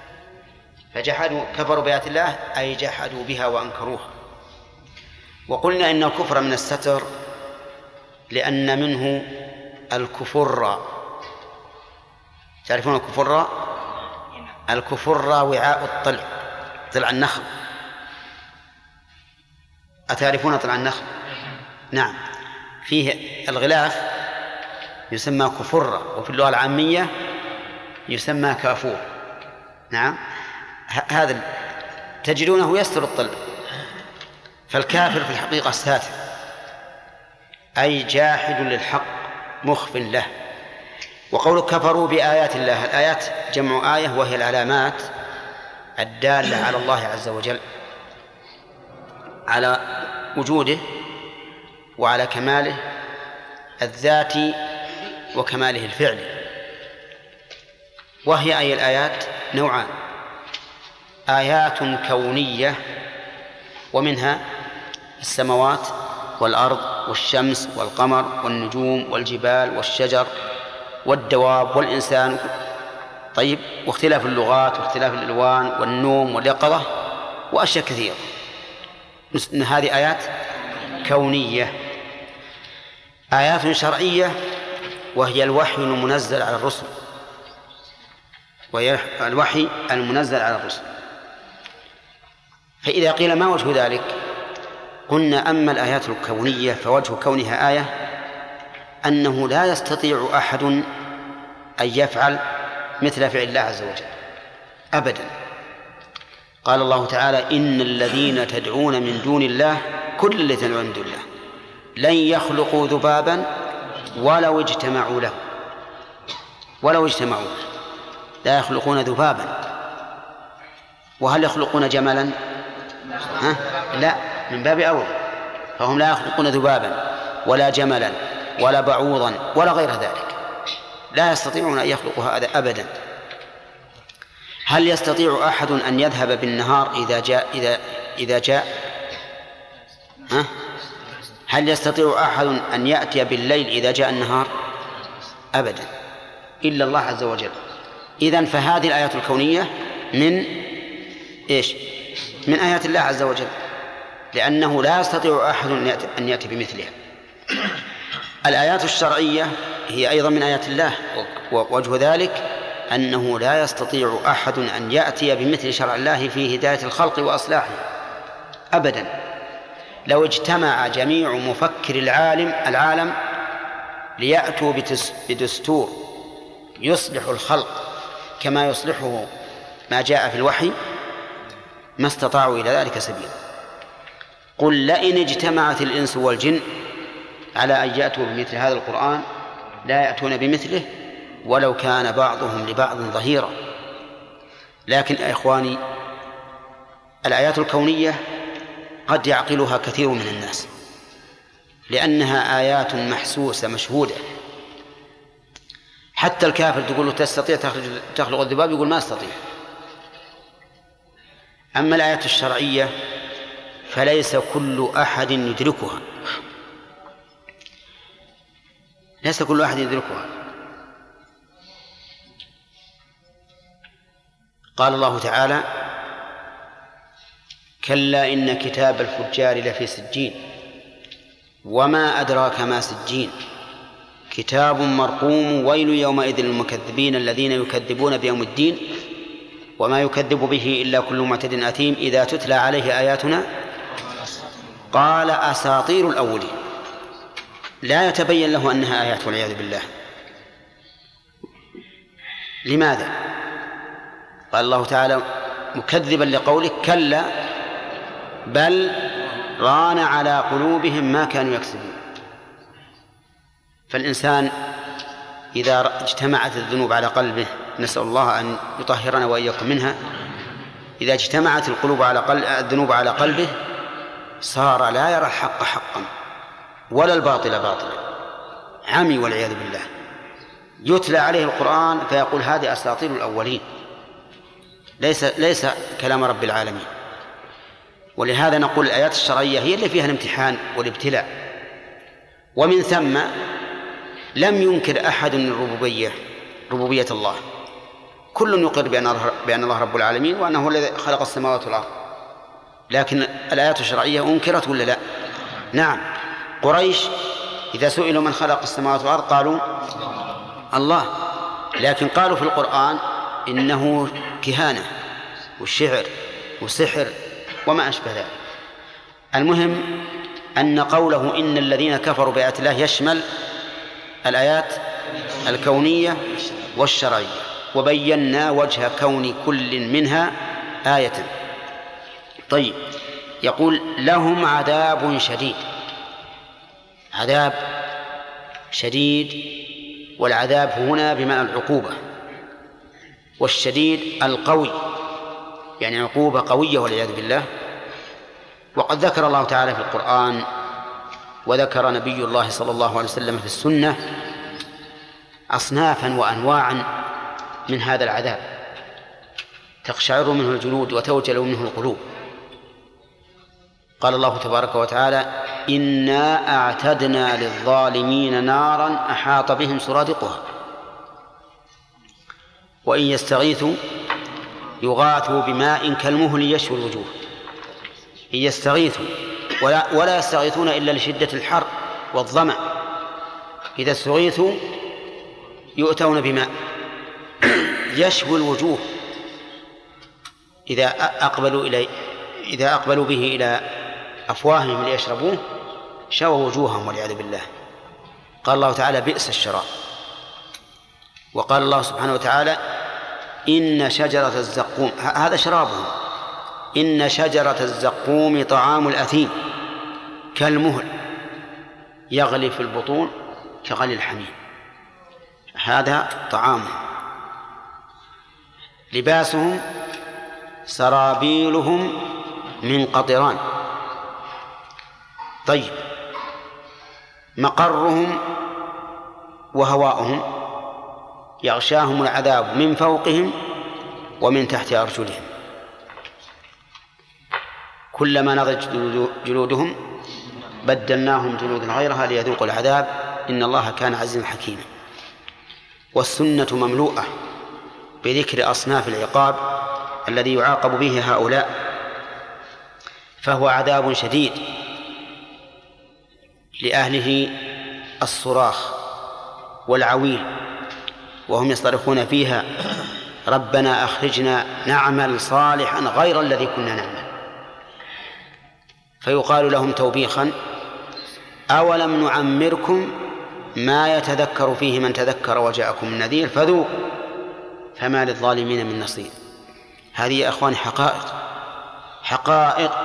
كفروا بآيات الله أي جحدوا بها وأنكروها. وقلنا إن الكفر من الستر لأن منه الكفر. تعرفون الكفر؟ الكفر وعاء الطلع، طلع النخل. أتعرفون طلع النخل؟ نعم، فيه الغلاف يسمى كفرة، وفي اللغة العامية يسمى كافور. نعم، هذا تجدونه يستر الطلع. فالكافر في الحقيقة ساتر أي جاحد للحق مخف له. وقول كفروا بآيات الله، الآيات جمع آية وهي العلامات الدالة على الله عز وجل، على وجوده وعلى كماله الذاتي وكماله الفعلي. وهي أي الآيات نوعان: آيات كونية ومنها السماوات والأرض والشمس والقمر والنجوم والجبال والشجر والدواب والإنسان. طيب، واختلاف اللغات واختلاف الألوان والنوم واليقظة وأشياء كثيرة. إن هذه آيات كونية. آيات شرعية وهي الوحي المنزل على الرسل، وهي الوحي المنزل على الرسل. فإذا قيل ما وجه ذلك؟ قلنا أما الآيات الكونية فوجه كونها آية أنه لا يستطيع أحد أن يفعل مثل فعل الله عز وجل أبدا. قال الله تعالى إن الذين تدعون من دون الله كل الذين تدعون من دون الله لن يخلقوا ذبابا ولو اجتمعوا له، ولو اجتمعوا لا يخلقون ذبابا. وهل يخلقون جملا؟ لا، من باب أول. فهم لا يخلقون ذبابا ولا جملا ولا بعوضا ولا غير ذلك، لا يستطيعون أن يخلقوا هذا أبدا. هل يستطيع أحد أن يذهب بالنهار إذا جاء هل يستطيع أحد أن يأتي بالليل إذا جاء النهار؟ أبدا، إلا الله عز وجل. إذن فهذه الآيات الكونية من إيش؟ من آيات الله عز وجل، لأنه لا يستطيع أحد أن يأتي بمثلها. الآيات الشرعية هي أيضا من آيات الله، ووجه ذلك أنه لا يستطيع أحد أن يأتي بمثل شرع الله في هداية الخلق وأصلاحه أبدا. لو اجتمع جميع مفكر العالم ليأتوا بدستور يصلح الخلق كما يصلحه ما جاء في الوحي ما استطاعوا إلى ذلك سبيلا. قل لئن اجتمعت الإنس والجن على أن يأتوا بمثل هذا القرآن لا يأتون بمثله ولو كان بعضهم لبعض ظهيرا. لكن يا إخواني، الآيات الكونية قد يعقلها كثير من الناس لأنها آيات محسوسة مشهودة. حتى الكافر تقول له تستطيع تخلق الذباب يقول ما استطيع. أما الآيات الشرعية فليس كل أحد يدركها، ليس كل أحد يدركها. قال الله تعالى كلا إن كتاب الفجار لفي سجين وما أدراك ما سجين كتاب مرقوم ويل يومئذ للمكذبين الذين يكذبون بيوم الدين وما يكذب به إلا كل معتد أثيم إذا تتلى عليه آياتنا قال أساطير الأولين. لا يتبين له أنها آيات والعياذ بالله. لماذا؟ قال الله تعالى مكذبا لقوله كلا بل ران على قلوبهم ما كانوا يكسبون. فالإنسان إذا اجتمعت الذنوب على قلبه، نسأل الله أن يطهرنا وإياكم منها، إذا اجتمعت الذنوب على قلبه صار لا يرى الحق حقا ولا الباطل باطلا، عمي والعياذ بالله. يتلى عليه القرآن فيقول هذه أساطير الأولين، ليس كلام رب العالمين. ولهذا نقول الآيات الشرعية هي اللي فيها الامتحان والابتلاء. ومن ثم لم ينكر أحد ربوبية الله، كل يقر بأن الله رب العالمين وأنه الذي خلق السماوات والأرض. لكن الآيات الشرعية أنكرت ولا لا؟ نعم. قريش إذا سئلوا من خلق السماوات والأرض قالوا الله، لكن قالوا في القرآن إنه كهانة والشعر والسحر وما أشبه ذلك. المهم أن قوله إن الذين كفروا بآيات الله يشمل الآيات الكونية والشرعية، وبينا وجه كون كل منها آية. طيب، يقول لهم عذاب شديد. عذاب شديد، والعذاب هنا بمعنى العقوبة، والشديد القوي، يعني عقوبة قوية والعياذ بالله. وقد ذكر الله تعالى في القرآن وذكر نبي الله صلى الله عليه وسلم في السنة أصنافا وأنواعا من هذا العذاب تقشعر منه الجلود وتوجل منه القلوب. قال الله تبارك وتعالى إنا أعتدنا للظالمين نارا أحاط بهم سرادقها وإن يستغيثوا يغاثوا بماء كالمهل يشوي الوجوه. إن يستغيثوا ولا يستغيثون إلا لشدة الحر والظمأ، إذا استغيثوا يؤتون بماء يشوي الوجوه، إذا أقبلوا به إلى أفواههم ليشربوه شووا وجوههم والعياذ بالله. قال الله تعالى بئس الشراب. وقال الله سبحانه وتعالى إن شجرة الزقوم، هذا شرابهم، إن شجرة الزقوم طعام الأثيم كالمهل يغلي في البطون كغلي الحميم. هذا طعامهم. لباسهم سرابيلهم من قطران. طيب، مقرهم وهواؤهم يغشاهم العذاب من فوقهم ومن تحت أرجلهم، كلما نضجت جلودهم بدلناهم جلودا غيرها ليذوقوا العذاب إن الله كان عزيزا حكيما. والسنة مملوءة بذكر أصناف العقاب الذي يعاقب به هؤلاء، فهو عذاب شديد لأهله الصراخ والعويل وهم يصطرخون فيها ربنا أخرجنا نعمل صالحا غير الذي كنا نعمل، فيقال لهم توبيخا أولم نعمركم ما يتذكر فيه من تذكر وجاءكم النذير فذوقوا فما للظالمين من نصير. هذه يا أخواني حقائق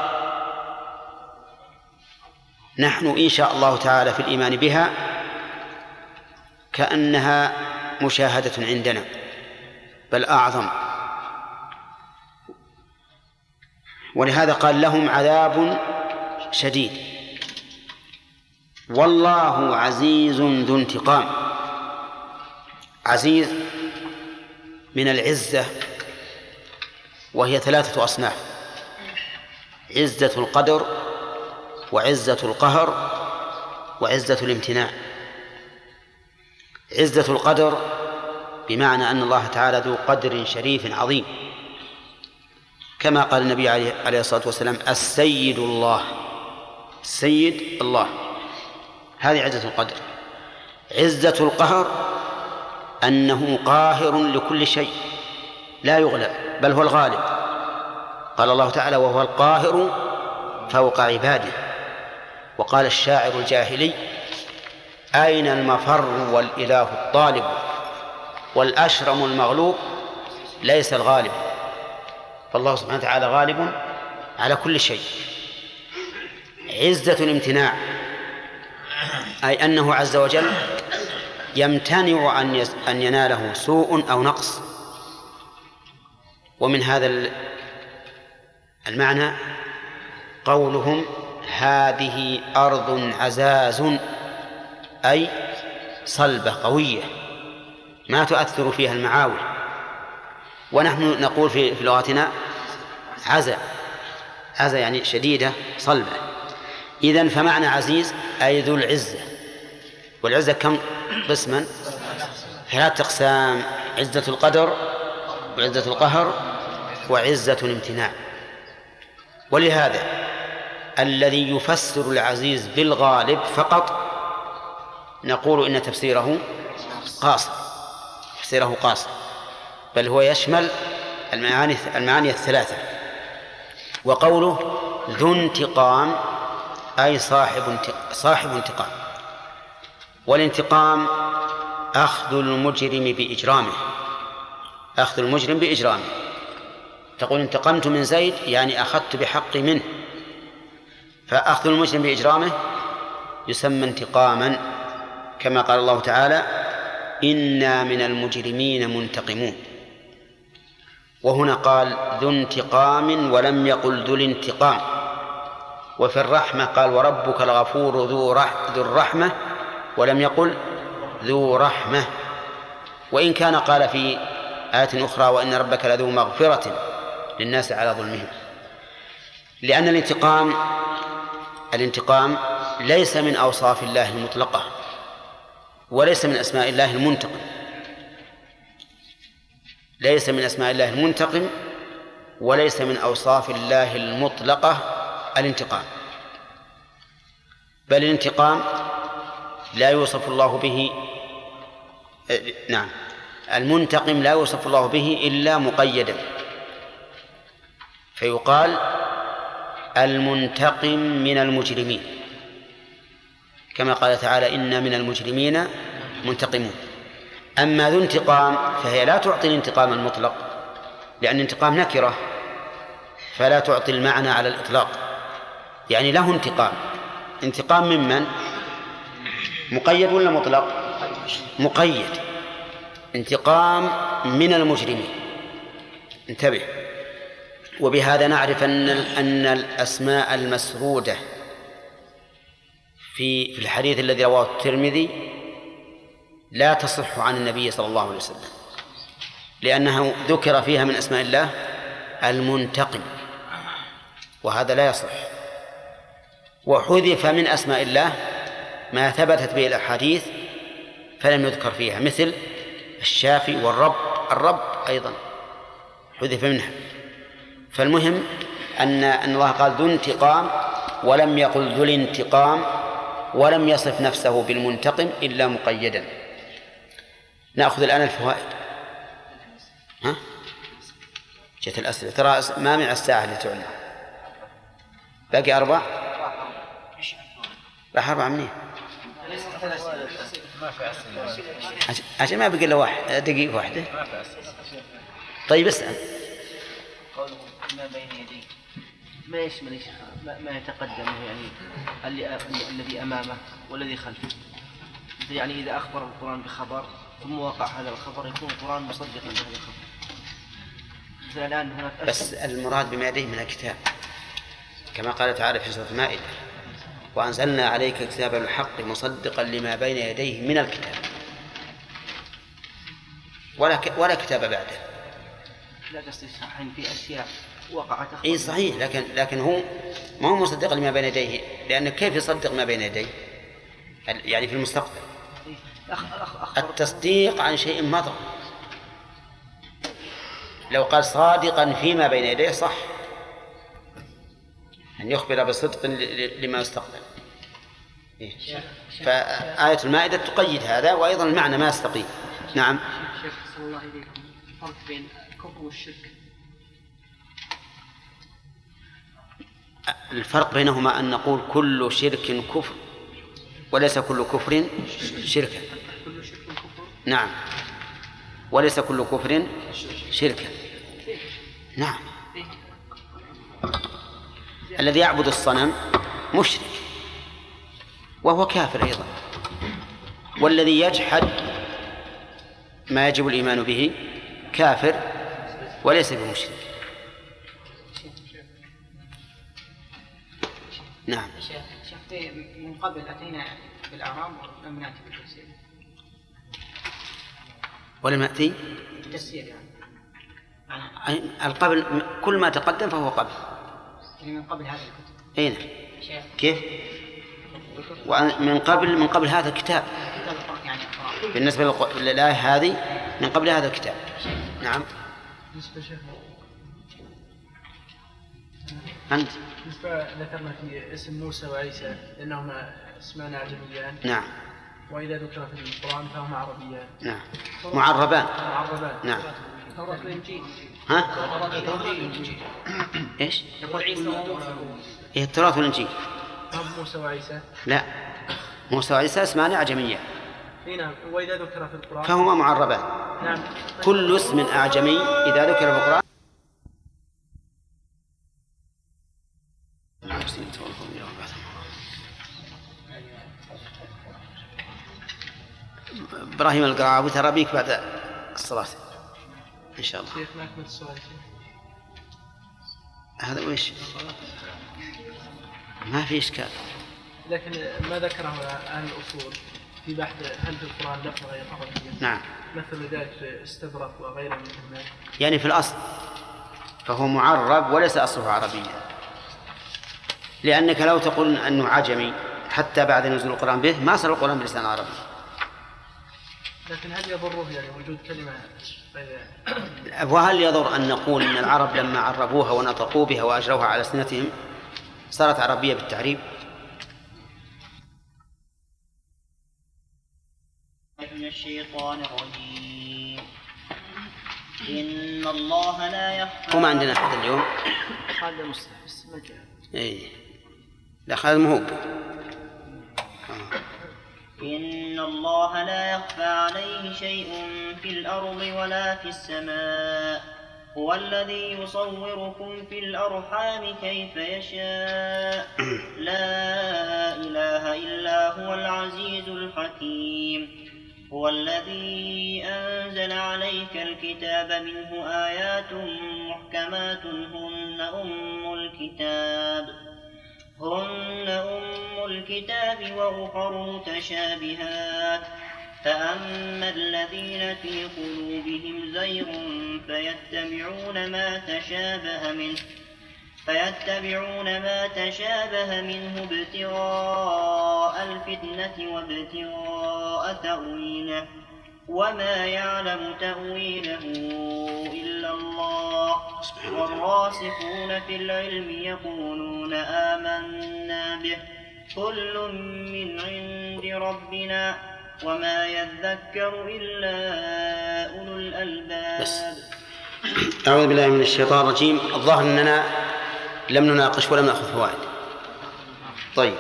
نحن إن شاء الله تعالى في الإيمان بها كأنها مشاهدة عندنا، بل أعظم. ولهذا قال لهم عذاب شديد. والله عزيز ذو انتقام. عزيز من العزة، وهي 3 أصناف: عزة القدر، وعزة القهر، وعزة الامتناع. عزة القدر بمعنى أن الله تعالى ذو قدر شريف عظيم، كما قال النبي عليه الصلاة والسلام السيد الله، السيد الله، هذه عزة القدر. عزة القهر أنه قاهر لكل شيء لا يغلب، بل هو الغالب. قال الله تعالى وهو القاهر فوق عباده. وقال الشاعر الجاهلي أين المفر والإله الطالب والأشرم المغلوب ليس الغالب. فالله سبحانه وتعالى غالب على كل شيء. عزة الامتناع أي أنه عز وجل يمتنع أن يناله سوء أو نقص. ومن هذا المعنى قولهم هذه أرض عزاز، أي صلبة قوية ما تؤثر فيها المعاول. ونحن نقول في لغتنا عزا يعني شديدة صلبة. إذن فمعنى عزيز أي ذو العزة. والعزة كم قسما؟ 3 أقسام: عزة القدر، وعزة القهر، وعزة الامتناع. ولهذا الذي يفسر العزيز بالغالب فقط نقول إن تفسيره قاصر، بل هو يشمل المعاني الثلاثة. وقوله ذو انتقام أي صاحب انتقام. والانتقام أخذ المجرم بإجرامه. تقول انتقمت من زيد يعني أخذت بحقي منه، فأخذ المجرم بإجرامه يسمى انتقاما، كما قال الله تعالى إنا من المجرمين منتقمون. وهنا قال ذو انتقام ولم يقل ذو الانتقام. وفي الرحمة قال وربك الغفور ذو الرحمة ولم يقل ذو رحمة. وإن كان قال في آية أخرى وإن ربك لذو مغفرة للناس على ظلمهم. لأن الانتقام ليس من أوصاف الله المطلقة، وليس من أسماء الله المنتقم. ليس من أسماء الله المنتقم، وليس من أوصاف الله المطلقة الانتقام. بل الانتقام لا يوصف الله به، المنتقم لا يوصف الله به إلا مقيدا، فيقال المنتقم من المجرمين، كما قال تعالى إن من المجرمين منتقمون. أما ذو انتقام فهي لا تعطي الانتقام المطلق، لأن انتقام نكرة فلا تعطي المعنى على الإطلاق، يعني له انتقام ممن؟ مقيد ولا مطلق؟ مقيد، انتقام من المجرمين. انتبه. وبهذا نعرف أن الأسماء المسرودة في الحديث الذي رواه الترمذي لا تصح عن النبي صلى الله عليه وسلم، لأنه ذكر فيها من أسماء الله المنتقم، وهذا لا يصح. وحذف من أسماء الله ما ثبتت به الأحاديث فلم يذكر فيها، مثل الشافي والرب، الرب أيضا حذف منها. فالمهم أن الله قال ذو انتقام ولم يقل ذو الانتقام، ولم يصف نفسه بالمنتقم إلا مقيدا. نأخذ الآن الفوائد. ها؟ جت الأسئلة، ترى ما مع الساعة اللي تعلم. باقي 4. راح 4 منين؟ عشان ما بقي إلا دقيقة واحدة. طيب اسأل.
قوله ما بين يديه ما يشمل ما يتقدمه، يعني الذي أمامه والذي خلفه. يعني إذا أخبر القرآن بخبر ثم وقع هذا الخبر يكون القرآن مصدقا لهذا الخبر. مثل الآن هناك
بس المراد بما يديه من الكتاب، كما قال تعالى في سورة المائدة: وأنزلنا عليك كتابا الحق مصدقا لما بين يديه من الكتاب، ولا كتاب بعده.
لا تستصحين في أشياء وقعت.
إيه صحيح، لكن هو ما هو مصدق لما بين يديه، لأنه كيف يصدق ما بين يديه؟ يعني في المستقبل. التصديق عن شيء مضى. لو قال صادقا فيما بين يديه صح، أن يخبر بصدق لما يستقبل. فآية المائدة تقيد هذا، وأيضا المعنى ما يستقيم. نعم.
شيخ صلى الله عليكم، الفرق بين الكفر والشرك.
الفرق بينهما أن نقول كل شرك كفر، وليس كل كفر شركا.
كل شرك كفر.
نعم، وليس كل كفر شركا. نعم. الذي يعبد الصنم مشرك وهو كافر أيضا، والذي يجحد ما يجب الإيمان به كافر وليس بمشرك. نعم.
شيخ من قبل أتينا بالأعرام ولم نأتي بالتفسير.
ولم نأتي
بالتفسير
يعني القبل، كل ما تقدم فهو قبل.
يعني من قبل هذه الكتب.
أين؟ كيف؟ ومن قبل هذا الكتاب.
يعني
بالنسبة للآية هذه من قبل هذا الكتاب. نعم. أنت.
ذكرنا في اسم موسى وعيسى لأنهما اسمان أعجميان.
نعم.
وإذا ذكر في القرآن فهما عربيان.
نعم. معربان. نعم.
التوراة والإنجيل.
ها؟
التوراة والإنجيل.
إيش؟
يقول عيسى
إيه التوراة والإنجيل؟
موسى وعيسى.
لا، موسى وعيسى اسمان أعجميان.
نعم. وإذا ذكر في القرآن
فهما معربان.
نعم.
كل اسم أعجمي إذا ذكر في القرآن. إبراهيم القرعاوي ترى بيك بعد الصلاة إن شاء الله.
شيخ نكمل السؤال.
هذا وإيش؟ ما في إشكال.
لكن ما ذكره أهل الأصول في بحث هل في القرآن لفظ غير عربية؟
نعم.
مثل ذلك في استبرق وغيره من الكلمات.
يعني في الأصل فهو معرب وليس أصله عربيا، لأنك لو تقول أنه عجمي حتى بعد نزول القرآن به ما صار القرآن بلسان عربي.
لكن هل يضره يعني وجود كلمة
وهل يضر أن نقول أن العرب لما عربوها ونطقوا بها وأجروها على سنتهم صارت عربية بالتعريب؟
من الشيطان الرجيم. إن الله لا يخفى.
وما عندنا أحد اليوم.
هذا مستحس ما جاء.
إيه لا هذا مهوب.
إن الله لا يخفى عليه شيء في الأرض ولا في السماء
هو الذي يصوركم في الأرحام كيف يشاء لا إله إلا هو العزيز الحكيم. هو الذي أنزل عليك الكتاب منه آيات محكمات هن أم الكتاب وأخر متشابهات فأما الذين في قلوبهم زيغ فيتبعون ما تشابه منه ابتغاء الفتنة وابتغاء تأويله وما يعلم تأويله إلا الله والراسخون في العلم يقولون آمنا به كل من عند ربنا وما يذكر إلا أولو الألباب.
أعوذ بالله من الشيطان الرجيم. الظاهر أننا لم نناقش ولم نأخذ فوائد. طيب،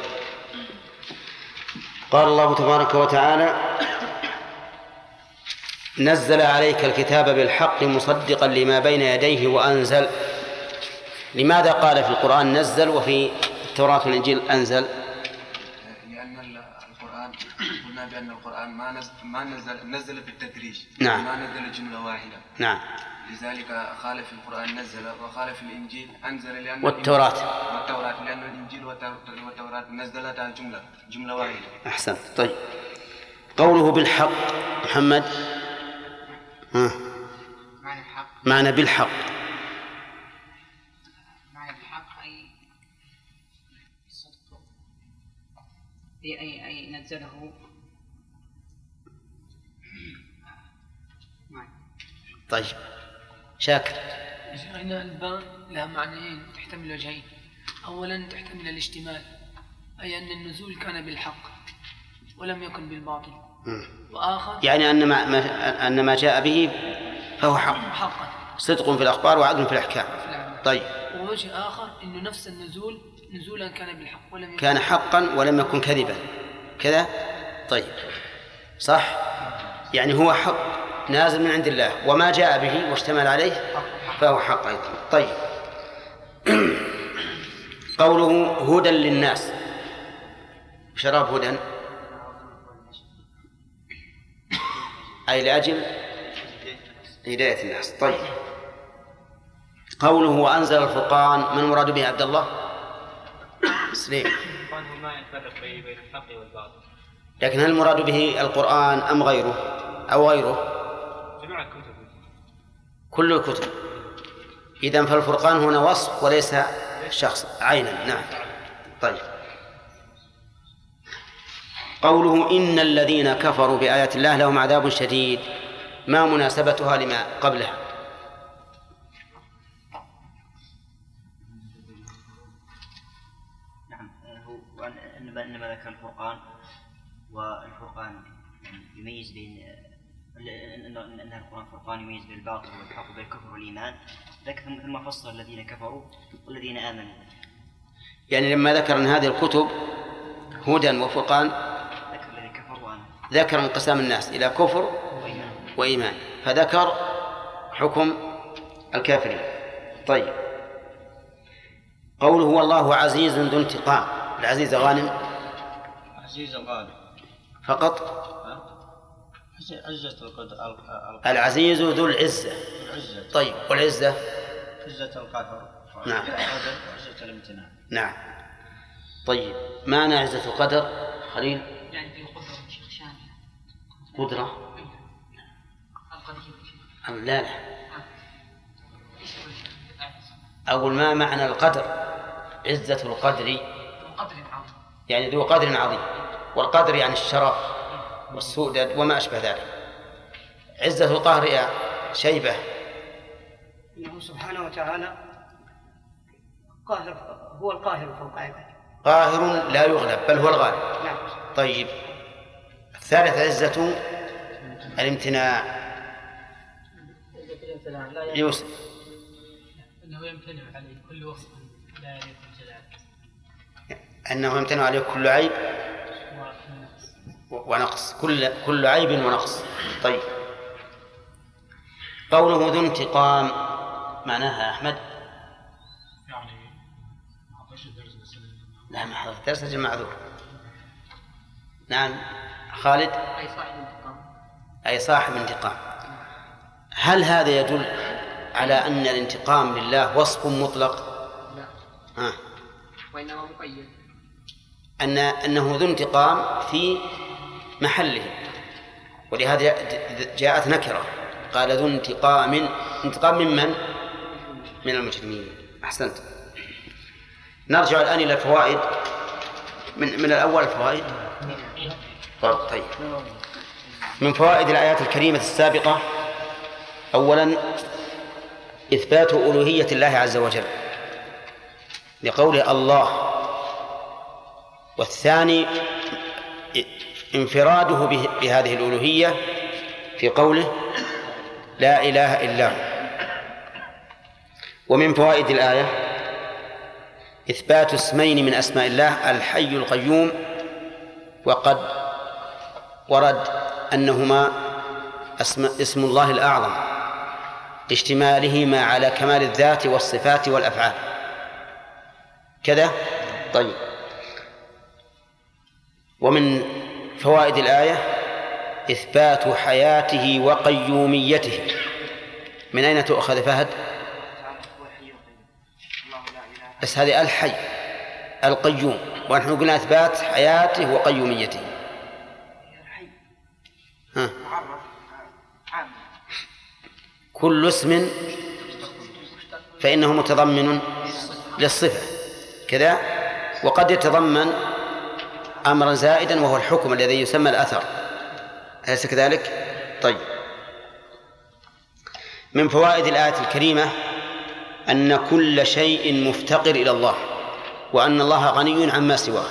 قال الله تبارك وتعالى نزل عليك الكتاب بالحق مصدقا لما بين يديه وأنزل. لماذا قال في القرآن نزل وفي التوراة والإنجيل أنزل؟
لأن القرآن قلنا بأن القرآن ما نزل بالتدريج.
نعم.
ما نزل جملة واحدة.
نعم.
لذلك قال في القرآن نزل وقال في الإنجيل أنزل لأن
والتوراة
لأن الإنجيل والتوراة نزلتها جملة واحدة.
أحسن. طيب، قوله بالحق محمد معنى بالحق.
معنى بالحق أي الصدق أي نزله.
طيب، شاكر.
إن الباء لها معنيين تحتمل وجهين. أولا تحتمل الاشتمال، أي أن النزول كان بالحق ولم يكن بالباطل. وآخر
يعني أن ما جاء به فهو حق، صدق في الأخبار وعدل في الأحكام. طيب،
ووجه آخر أنه نفس النزول نزولا كان بالحق ولم يكن
كان حقا ولم يكن كذبا كذا. طيب، صح، يعني هو حق نازل من عند الله وما جاء به واشتمل عليه فهو حق أيضا. طيب، قوله هدى للناس، شراب هدى أي لأجل هداية الناس. طيب، قوله وأنزل الفرقان، من المراد به عبد الله؟ سليم.
الفرقان هو ما يفرق بين الحق والباطل.
لكن هل المراد به القرآن أم غيره أو غيره؟
جميع الكتب،
كل الكتب. إذن فالفرقان هنا وصف وليس شخص عينا. نعم. طيب، قوله إن الذين كفروا بآيات الله لهم عذاب شديد، ما مناسبتها لما قبلها؟
نعم، هو إنما ذكر الفرقان، والفرقان يميز بين أن القرآن فرقان يميز بين الباطل والحق وبين الكفر والإيمان. ذكر ثم فصل الذين كفروا والذين آمنوا.
يعني لما ذكر أن هذه الكتب هدى وفرقان
ذكر الذين كفروا وآمنوا، ذكر
انقسام الناس إلى كفر وإيمان، فذكر حكم الكافرين. طيب، قوله هو الله عزيز ذو انتقام، العزيز غانم
عزيز الغالب
فقط.
عزة
العزيز ذو العزة. طيب، والعزة
عزة القهر.
نعم.
عزة الامتناع.
نعم. طيب، معنى عزة القدر خليل؟
يعني في القدرة شيخ شامل.
قدرة؟ لا. أول ما معنى القدر؟ عزة القدر يعني ذو قدر عظيم، والقدر يعني الشرف والسؤدد وما أشبه ذلك. عزة القهر يا شيبة؟
إنه سبحانه وتعالى قاهر، هو القاهر فوق عباده،
قاهر لا يغلب بل هو الغالب.
نعم.
طيب، الثالث عزة الامتناع. يوسف؟
أنه يمتنع عليه كل وصف لا يليق بالجلال،
أنه يمتنع عليه كل عيب ونقص، كل عيب ونقص. طيب، قوله ذو انتقام معناها يا أحمد؟
يعني ما أعطيش الدرس بس.
لا ما حضرت درس أجل معذور. نعم خالد. أي صاحب انتقام. هل هذا يدل على أن الانتقام لله وصف مطلق؟ لا.
وإنما مقيد. أنه
ذو انتقام في محله، ولهذا جاءت نكرة قال ذو انتقام ممن؟ من المجرمين. أحسنت. نرجع الآن إلى الفوائد من الأول. الفوائد طيب. من فوائد الآيات الكريمة السابقة: أولا إثبات ألوهية الله عز وجل لقوله الله، والثاني انفراده بهذه الألوهية في قوله لا إله إلا هو. ومن فوائد الآية إثبات اسمين من أسماء الله الحي القيوم، وقد ورد أنهما اسم الله الأعظم اشتمالهما على كمال الذات والصفات والأفعال كذا. طيب. ومن فوائد الآية إثبات حياته وقيوميته. من أين تؤخذ فهد؟ بس هذه الحي القيوم، ونحن قلنا إثبات حياته وقيوميته. كل اسم فإنه متضمن للصفة كذا، وقد يتضمن أمرا زائدا وهو الحكم الذي يسمى الأثر، أليس كذلك؟ طيب. من فوائد الآية الكريمة أن كل شيء مفتقر إلى الله، وأن الله غني عما سواه.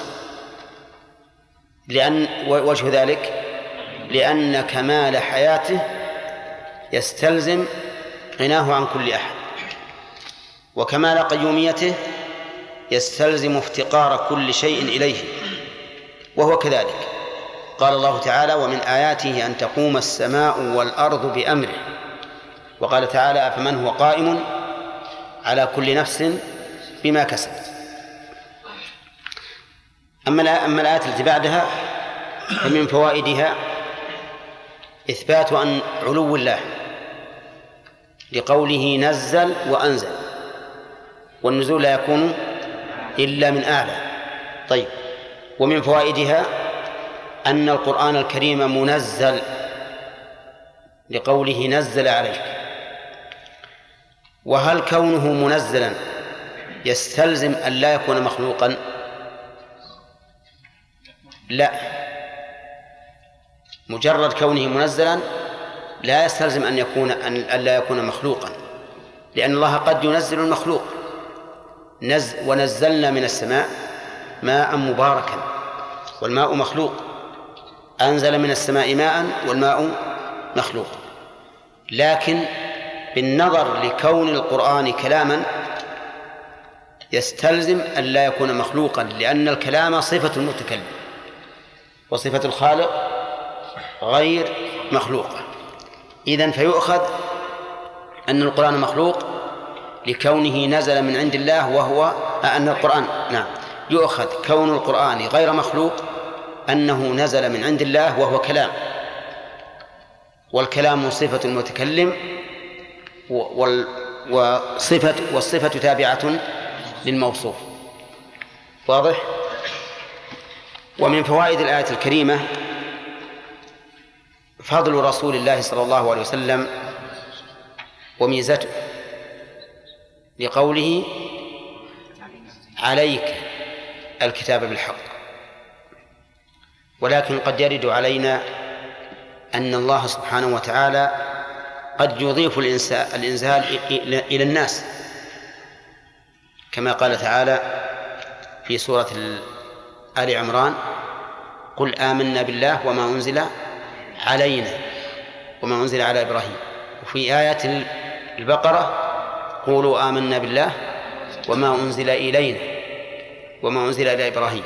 وجه ذلك لأن كمال حياته يستلزم غناه عن كل أحد، وكمال قيوميته يستلزم افتقار كل شيء إليه، وهو كذلك. قال الله تعالى ومن آياته أن تقوم السماء والأرض بأمره، وقال تعالى أفمن هو قائم على كل نفس بما كسبت. أما الآية التي بعدها فمن فوائدها إثبات أن علو الله لقوله نزل وأنزل، والنزول لا يكون إلا من أعلى. طيب. ومن فوائدها أن القرآن الكريم منزل لقوله نزل عليك. وهل كونه منزلا يستلزم أن لا يكون مخلوقا؟ لا، مجرد كونه منزلا لا يستلزم أن لا يكون مخلوقا، لأن الله قد ينزل المخلوق. ونزلنا من السماء ماء مباركا، والماء مخلوق. أنزل من السماء ماء والماء مخلوق. لكن بالنظر لكون القرآن كلاما يستلزم أن لا يكون مخلوقا، لأن الكلام صفة المتكلم، وصفة الخالق غير مخلوقة. إذن فيؤخذ أن القرآن مخلوق لكونه نزل من عند الله، وهو أن القرآن يؤخذ كون القرآن غير مخلوق أنه نزل من عند الله وهو كلام، والكلام صفة المتكلم، والصفة تابعة للموصوف. واضح؟ ومن فوائد الآية الكريمة فضل رسول الله صلى الله عليه وسلم وميزته، لقوله عليك الكتاب بالحق. ولكن قد يرد علينا أن الله سبحانه وتعالى قد يضيف الإنزال إلى الناس، كما قال تعالى في سورة آل عمران قل آمنا بالله وما أنزل علينا وما أنزل على إبراهيم. وفي آية البقرة قولوا آمنا بالله وما أنزل إلينا وما أنزل إلى إبراهيم.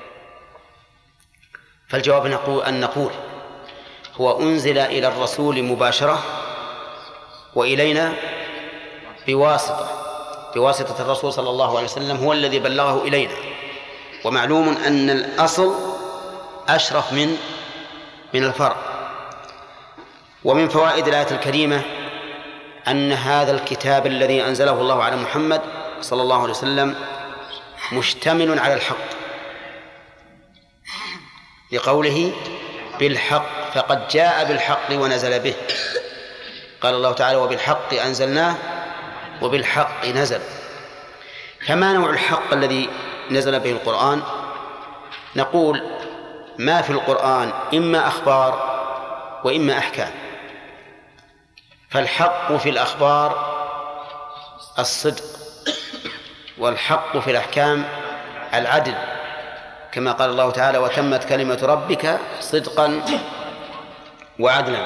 فالجواب أن نقول هو أنزل إلى الرسول مباشرة، وإلينا بواسطة الرسول صلى الله عليه وسلم، هو الذي بلغه إلينا. ومعلوم أن الأصل أشرف من الفرع. ومن فوائد الآية الكريمة أن هذا الكتاب الذي أنزله الله على محمد صلى الله عليه وسلم مشتمل على الحق، لقوله بالحق، فقد جاء بالحق ونزل به. قال الله تعالى: وبالحق أنزلناه وبالحق نزل. فما نوع الحق الذي نزل به القرآن؟ نقول: ما في القرآن إما أخبار وإما أحكام. فالحق في الأخبار الصدق، والحق في الأحكام العدل، كما قال الله تعالى: وتمت كلمة ربك صدقا وعدلا.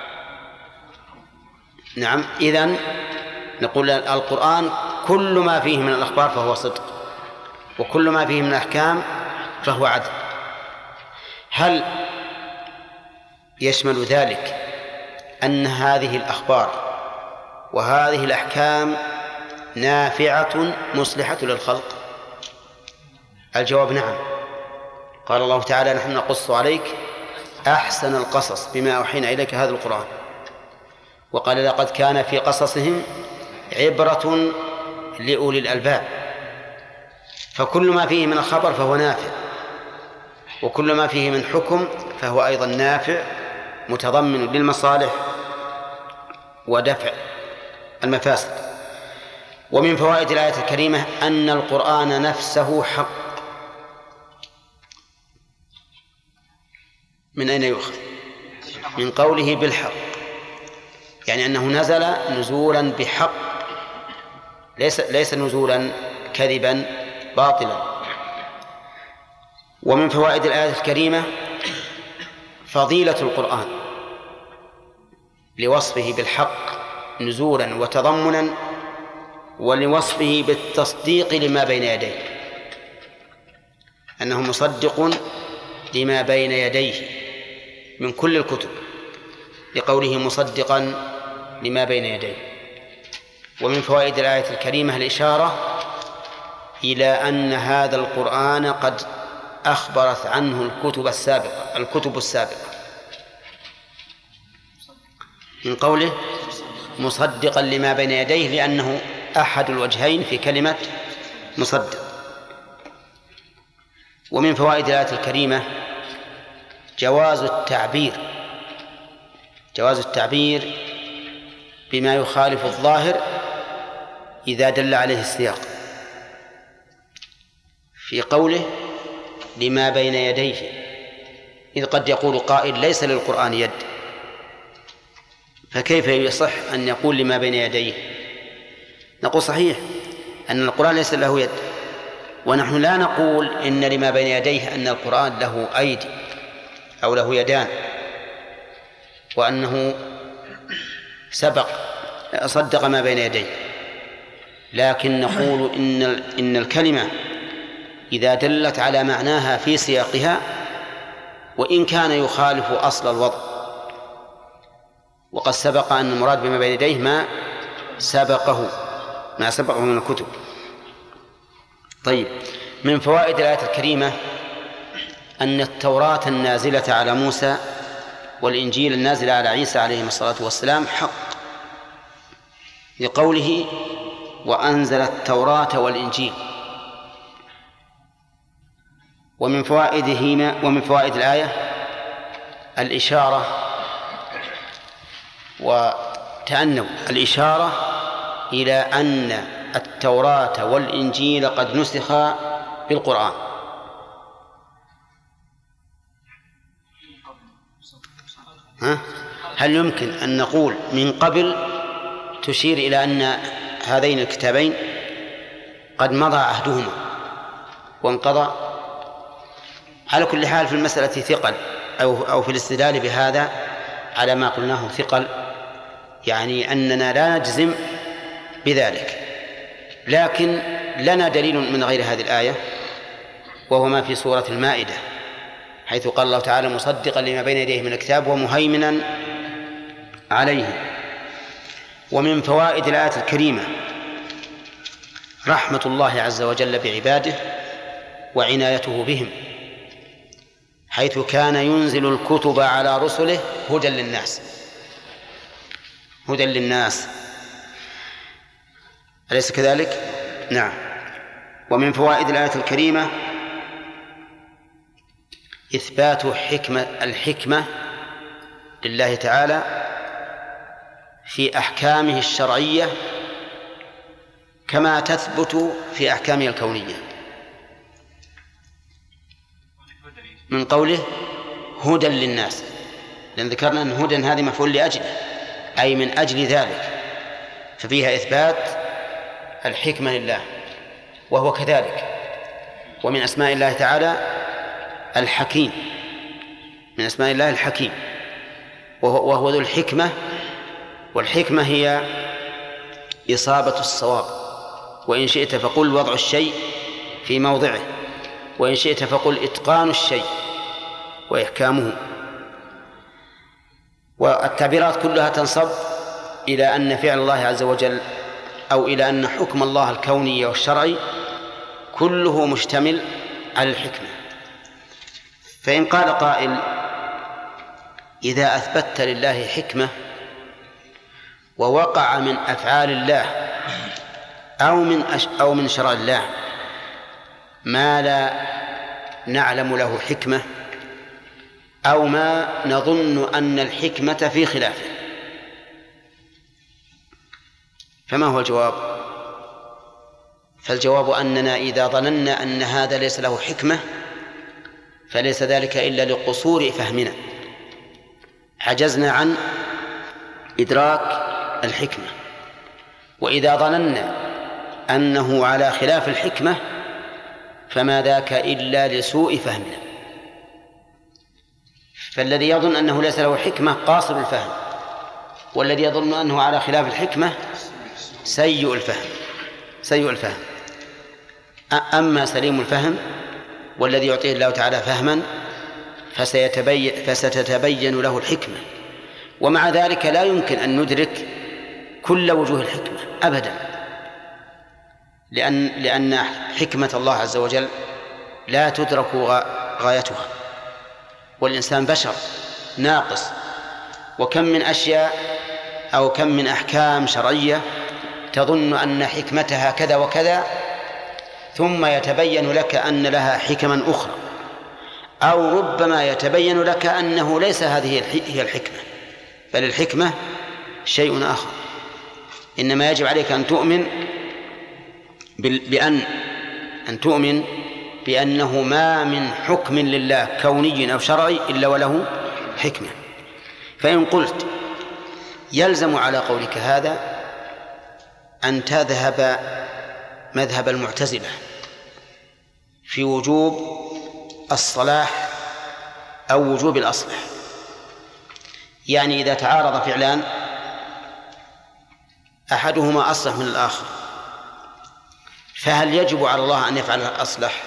نعم، إذن نقول القرآن كل ما فيه من الأخبار فهو صدق، وكل ما فيه من الأحكام فهو عدل. هل يشمل ذلك أن هذه الأخبار وهذه الأحكام نافعة مصلحة للخلق؟ الجواب نعم. قال الله تعالى: نحن نقص عليك أحسن القصص بما أوحينا إليك هذا القرآن. وقال: لقد كان في قصصهم عبرة لأولي الألباب. فكل ما فيه من الخبر فهو نافع، وكل ما فيه من حكم فهو أيضا نافع متضمن للمصالح ودفع المفاسد. ومن فوائد الآية الكريمة أن القرآن نفسه حق. من أين يؤخذ؟ من قوله بالحق، يعني أنه نزل نزولا بحق، ليس نزولا كذبا باطلا. ومن فوائد الآية الكريمة فضيلة القرآن لوصفه بالحق نزولا وتضمنا، ولوصفه بالتصديق لما بين يديه، أنه مصدق لما بين يديه من كل الكتب، لقوله مصدقا لما بين يديه. ومن فوائد الآية الكريمة الإشارة إلى أن هذا القرآن قد أخبرت عنه الكتب السابقة من قوله مصدقا لما بين يديه، لأنه أحد الوجهين في كلمة مصدق. ومن فوائد الآية الكريمة جواز التعبير بما يخالف الظاهر إذا دل عليه السياق، في قوله لما بين يديه، إذ قد يقول قائل ليس للقرآن يد، فكيف يصح أن يقول لما بين يديه؟ نقول صحيح أن القرآن ليس له يد، ونحن لا نقول إن لما بين يديه أن القرآن له أيدي أو له يدان وأنه صدق ما بين يديه، لكن نقول إن الكلمة إذا دلت على معناها في سياقها وإن كان يخالف أصل الوضع، وقد سبق أن المراد بما بين يديه ما سبقه من الكتب. طيب، من فوائد الآية الكريمة أن التوراة النازلة على موسى والإنجيل النازل على عيسى عليه الصلاة والسلام حق، لقوله وأنزل التوراة والإنجيل. ومن فوائد الآية الإشارة، وتأنوا الإشارة إلى أن التوراة والإنجيل قد نسخا بالقرآن. هل يمكن أن نقول من قبل تشير إلى أن هذين الكتابين قد مضى عهدهما وانقضى؟ على كل حال في المسألة ثقل، أو في الاستدلال بهذا على ما قلناه ثقل، يعني أننا لا نجزم بذلك، لكن لنا دليل من غير هذه الآية، وهو ما في سورة المائدة، حيث قال الله تعالى مصدقا لما بين يديه من الكتاب ومهيمنا عليه. ومن فوائد الآية الكريمة رحمة الله عز وجل بعباده وعنايته بهم، حيث كان ينزل الكتب على رسله هدى للناس، هدى للناس، أليس كذلك؟ نعم. ومن فوائد الآية الكريمة إثبات الحكمة لله تعالى في أحكامه الشرعية كما تثبت في أحكامه الكونية، من قوله هدى للناس، لأن ذكرنا أن هدى هذه مفعول لأجله، أي من أجل ذلك، ففيها إثبات الحكمة لله، وهو كذلك. ومن أسماء الله تعالى الحكيم، من أسماء الله الحكيم، وهو ذو الحكمة، والحكمة هي إصابة الصواب، وإن شئت فقل وضع الشيء في موضعه، وإن شئت فقل إتقان الشيء وإحكامه. والتعبيرات كلها تنصب إلى أن فعل الله عز وجل أو إلى أن حكم الله الكوني والشرعي كله مشتمل على الحكمة. فإن قال قائل إذا أثبتت لله حكمة ووقع من أفعال الله أو من شرع الله ما لا نعلم له حكمة أو ما نظن أن الحكمة في خلافه، فما هو الجواب؟ فالجواب أننا إذا ظننا أن هذا ليس له حكمة فليس ذلك إلا لقصور فهمنا، عجزنا عن إدراك الحكمة. وإذا ظننا أنه على خلاف الحكمة فما ذاك إلا لسوء فهمنا. فالذي يظن أنه ليس له حكمة قاصر الفهم، والذي يظن أنه على خلاف الحكمة سيء الفهم. أما سليم الفهم والذي يعطيه الله تعالى فهما فستتبين له الحكمة، ومع ذلك لا يمكن أن ندرك كل وجوه الحكمة أبدا، لأن حكمة الله عز وجل لا تدرك غايتها، والإنسان بشر ناقص، وكم من أشياء أو كم من أحكام شرعية تظن أن حكمتها كذا وكذا، ثم يتبين لك أن لها حكما أخرى، أو ربما يتبين لك أنه ليس هذه هي الحكمة، بل الحكمة شيء آخر. إنما يجب عليك أن تؤمن تؤمن بأنه ما من حكم لله كوني أو شرعي إلا وله حكمة. فإن قلت يلزم على قولك هذا أن تذهب مذهب المعتزلة في وجوب الصلاح أو وجوب الأصلح، يعني إذا تعارض فعلان أحدهما أصلح من الآخر فهل يجب على الله أن يفعل الأصلح؟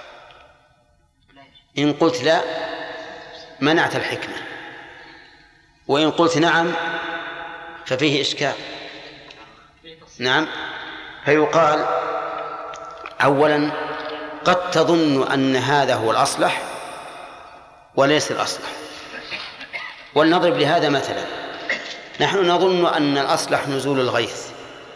إن قلت لا منعت الحكمة، وإن قلت نعم ففيه إشكال. نعم، فيقال أولا قد تظن أن هذا هو الأصلح وليس الأصلح. ولنضرب لهذا مثلا، نحن نظن أن الأصلح نزول الغيث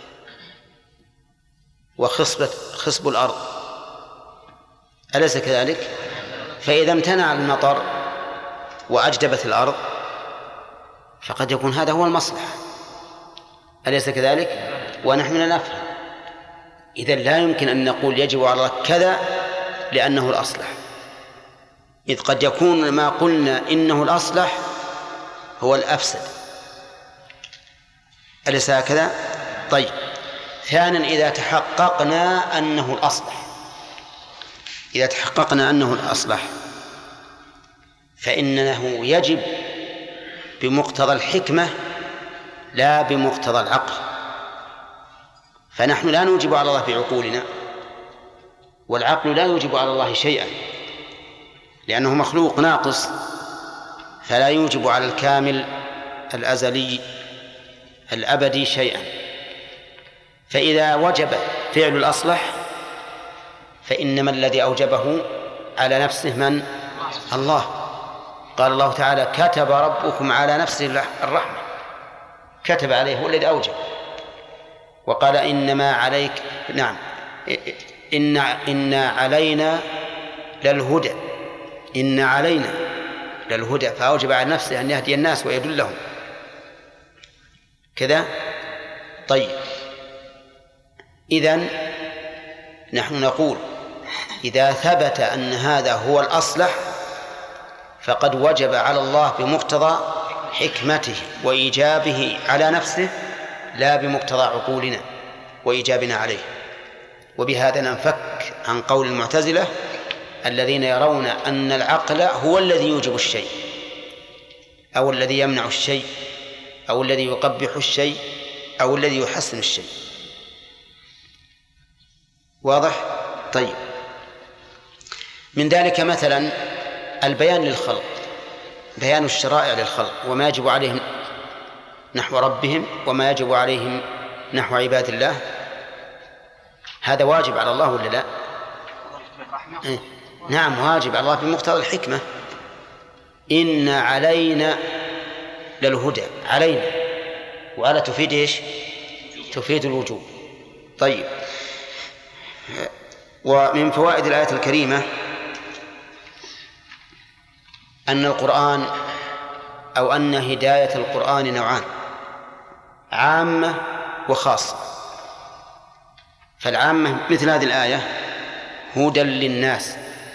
وخصب الأرض، أليس كذلك؟ فإذا امتنع المطر وأجدبت الأرض فقد يكون هذا هو المصلحة، أليس كذلك؟ ونحن لا نفهم. إذن لا يمكن أن نقول يجب على الله كذا لأنه الأصلح، إذ قد يكون ما قلنا إنه الأصلح هو الأفسد، أليس هكذا؟ طيب، ثانيا إذا تحققنا أنه الأصلح فإنه يجب بمقتضى الحكمة لا بمقتضى العقل. فنحن لا نوجب على الله بعقولنا، والعقل لا يوجب على الله شيئا لأنه مخلوق ناقص، فلا يوجب على الكامل الأزلي الأبدي شيئا. فإذا وجب فعل الأصلح فإنما الذي أوجبه على نفسه من؟ الله. قال الله تعالى: كتب ربكم على نفسه الرحمة، كتب عليه، هو الذي أوجب. وقال: إنما عليك، نعم، إن علينا للهدى، إن علينا للهدى، فأوجب على نفسه أن يهدي الناس ويدلهم كذا. طيب، إذن نحن نقول إذا ثبت أن هذا هو الأصلح فقد وجب على الله بمقتضى حكمته وإيجابه على نفسه، لا بمقتضى عقولنا وإيجابنا عليه. وبهذا ننفك عن قول المعتزلة الذين يرون أن العقل هو الذي يوجب الشيء، أو الذي يمنع الشيء، أو الذي يقبح الشيء، أو الذي يحسن الشيء. واضح؟ طيب، من ذلك مثلا البيان للخلق، بيان الشرائع للخلق وما يجب عليهم نحو ربهم وما يجب عليهم نحو عباد الله. هذا واجب على الله ولا لا؟ نعم، واجب على الله بمقتضى الحكمة. إن علينا للهدى، علينا، وعلى تفيد إيش؟ تفيد الوجوب. طيب، ومن فوائد الآية الكريمة أن القرآن أو أن هداية القرآن نوعان: عامة وخاصة. فالعامة مثل هذه الآية هدى للناس،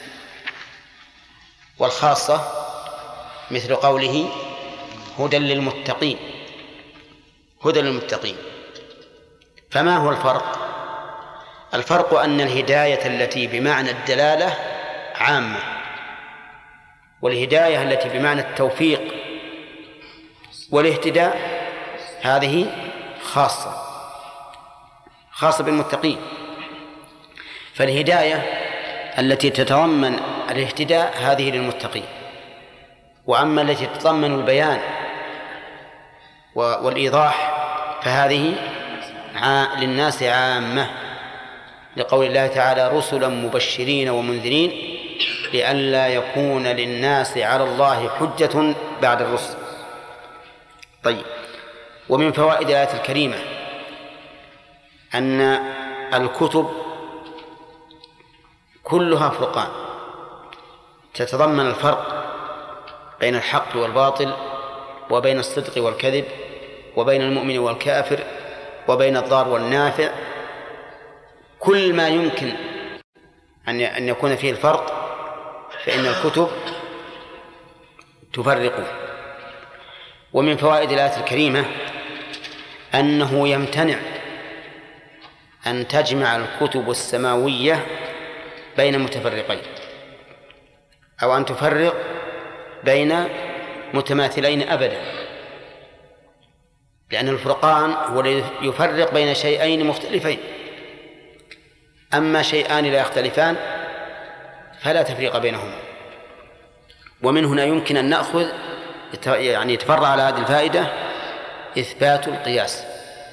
والخاصة مثل قوله هدى للمتقين، هدى للمتقين. فما هو الفرق؟ الفرق أن الهداية التي بمعنى الدلالة عامة، والهداية التي بمعنى التوفيق والاهتداء هذه خاصة بالمتقين. فالهداية التي تتضمن الاهتداء هذه للمتقين، وأما التي تتضمن البيان والإيضاح فهذه للناس عامة، لقول الله تعالى: رسلا مبشرين ومنذرين لئلا يكون للناس على الله حجة بعد الرسل. طيب، ومن فوائد الآية الكريمة أن الكتب كلها فرقان، تتضمن الفرق بين الحق والباطل، وبين الصدق والكذب، وبين المؤمن والكافر، وبين الضار والنافع. كل ما يمكن أن يكون فيه الفرق فإن الكتب تفرقه. ومن فوائد الآية الكريمة أنه يمتنع أن تجمع الكتب السماوية بين متفرقين، أو أن تفرق بين متماثلين أبدا، لأن الفرقان هو الذي يفرق بين شيئين مختلفين. أما شيئان لا يختلفان فلا تفريق بينهما. ومن هنا يمكن أن نأخذ يعني يتفرع على هذه الفائدة إثبات القياس،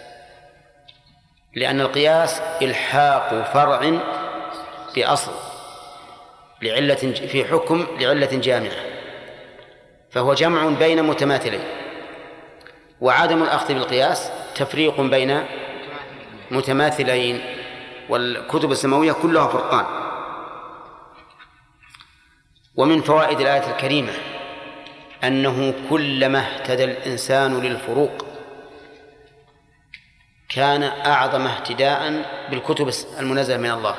لأن القياس إلحاق فرع بأصل لعلة في حكم لعلة جامعة، فهو جمع بين متماثلين. وعدم الأخذ بالقياس تفريق بين متماثلين، والكتب السماوية كلها فرقان. ومن فوائد الآية الكريمة أنه كلما اهتدى الإنسان للفروق كان أعظم اهتداء بالكتب المنزلة من الله.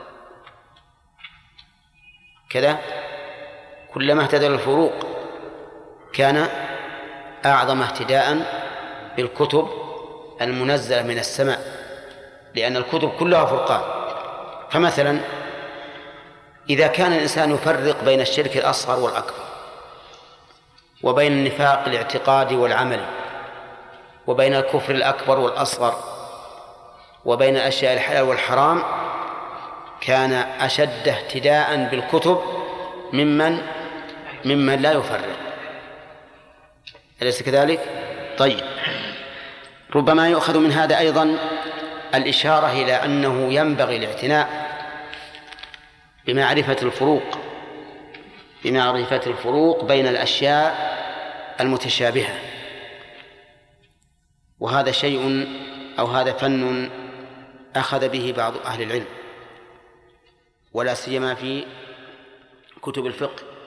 كذا كلما اهتدى للفروق كان أعظم اهتداء بالكتب المنزلة من السماء، لأن الكتب كلها فرقان. فمثلا إذا كان الإنسان يفرق بين الشرك الأصغر والأكبر، وبين النفاق الاعتقادي والعملي، وبين الكفر الأكبر والأصغر، وبين الأشياء الحلال والحرام، كان أشد اهتداء بالكتب ممن لا يفرق. أليس كذلك؟ طيب، ربما يؤخذ من هذا أيضا الإشارة إلى أنه ينبغي الاعتناء بمعرفة الفروق بين الأشياء المتشابهة، وهذا شيء أو هذا فن أخذ به بعض أهل العلم، ولا سيما في كتب الفقه،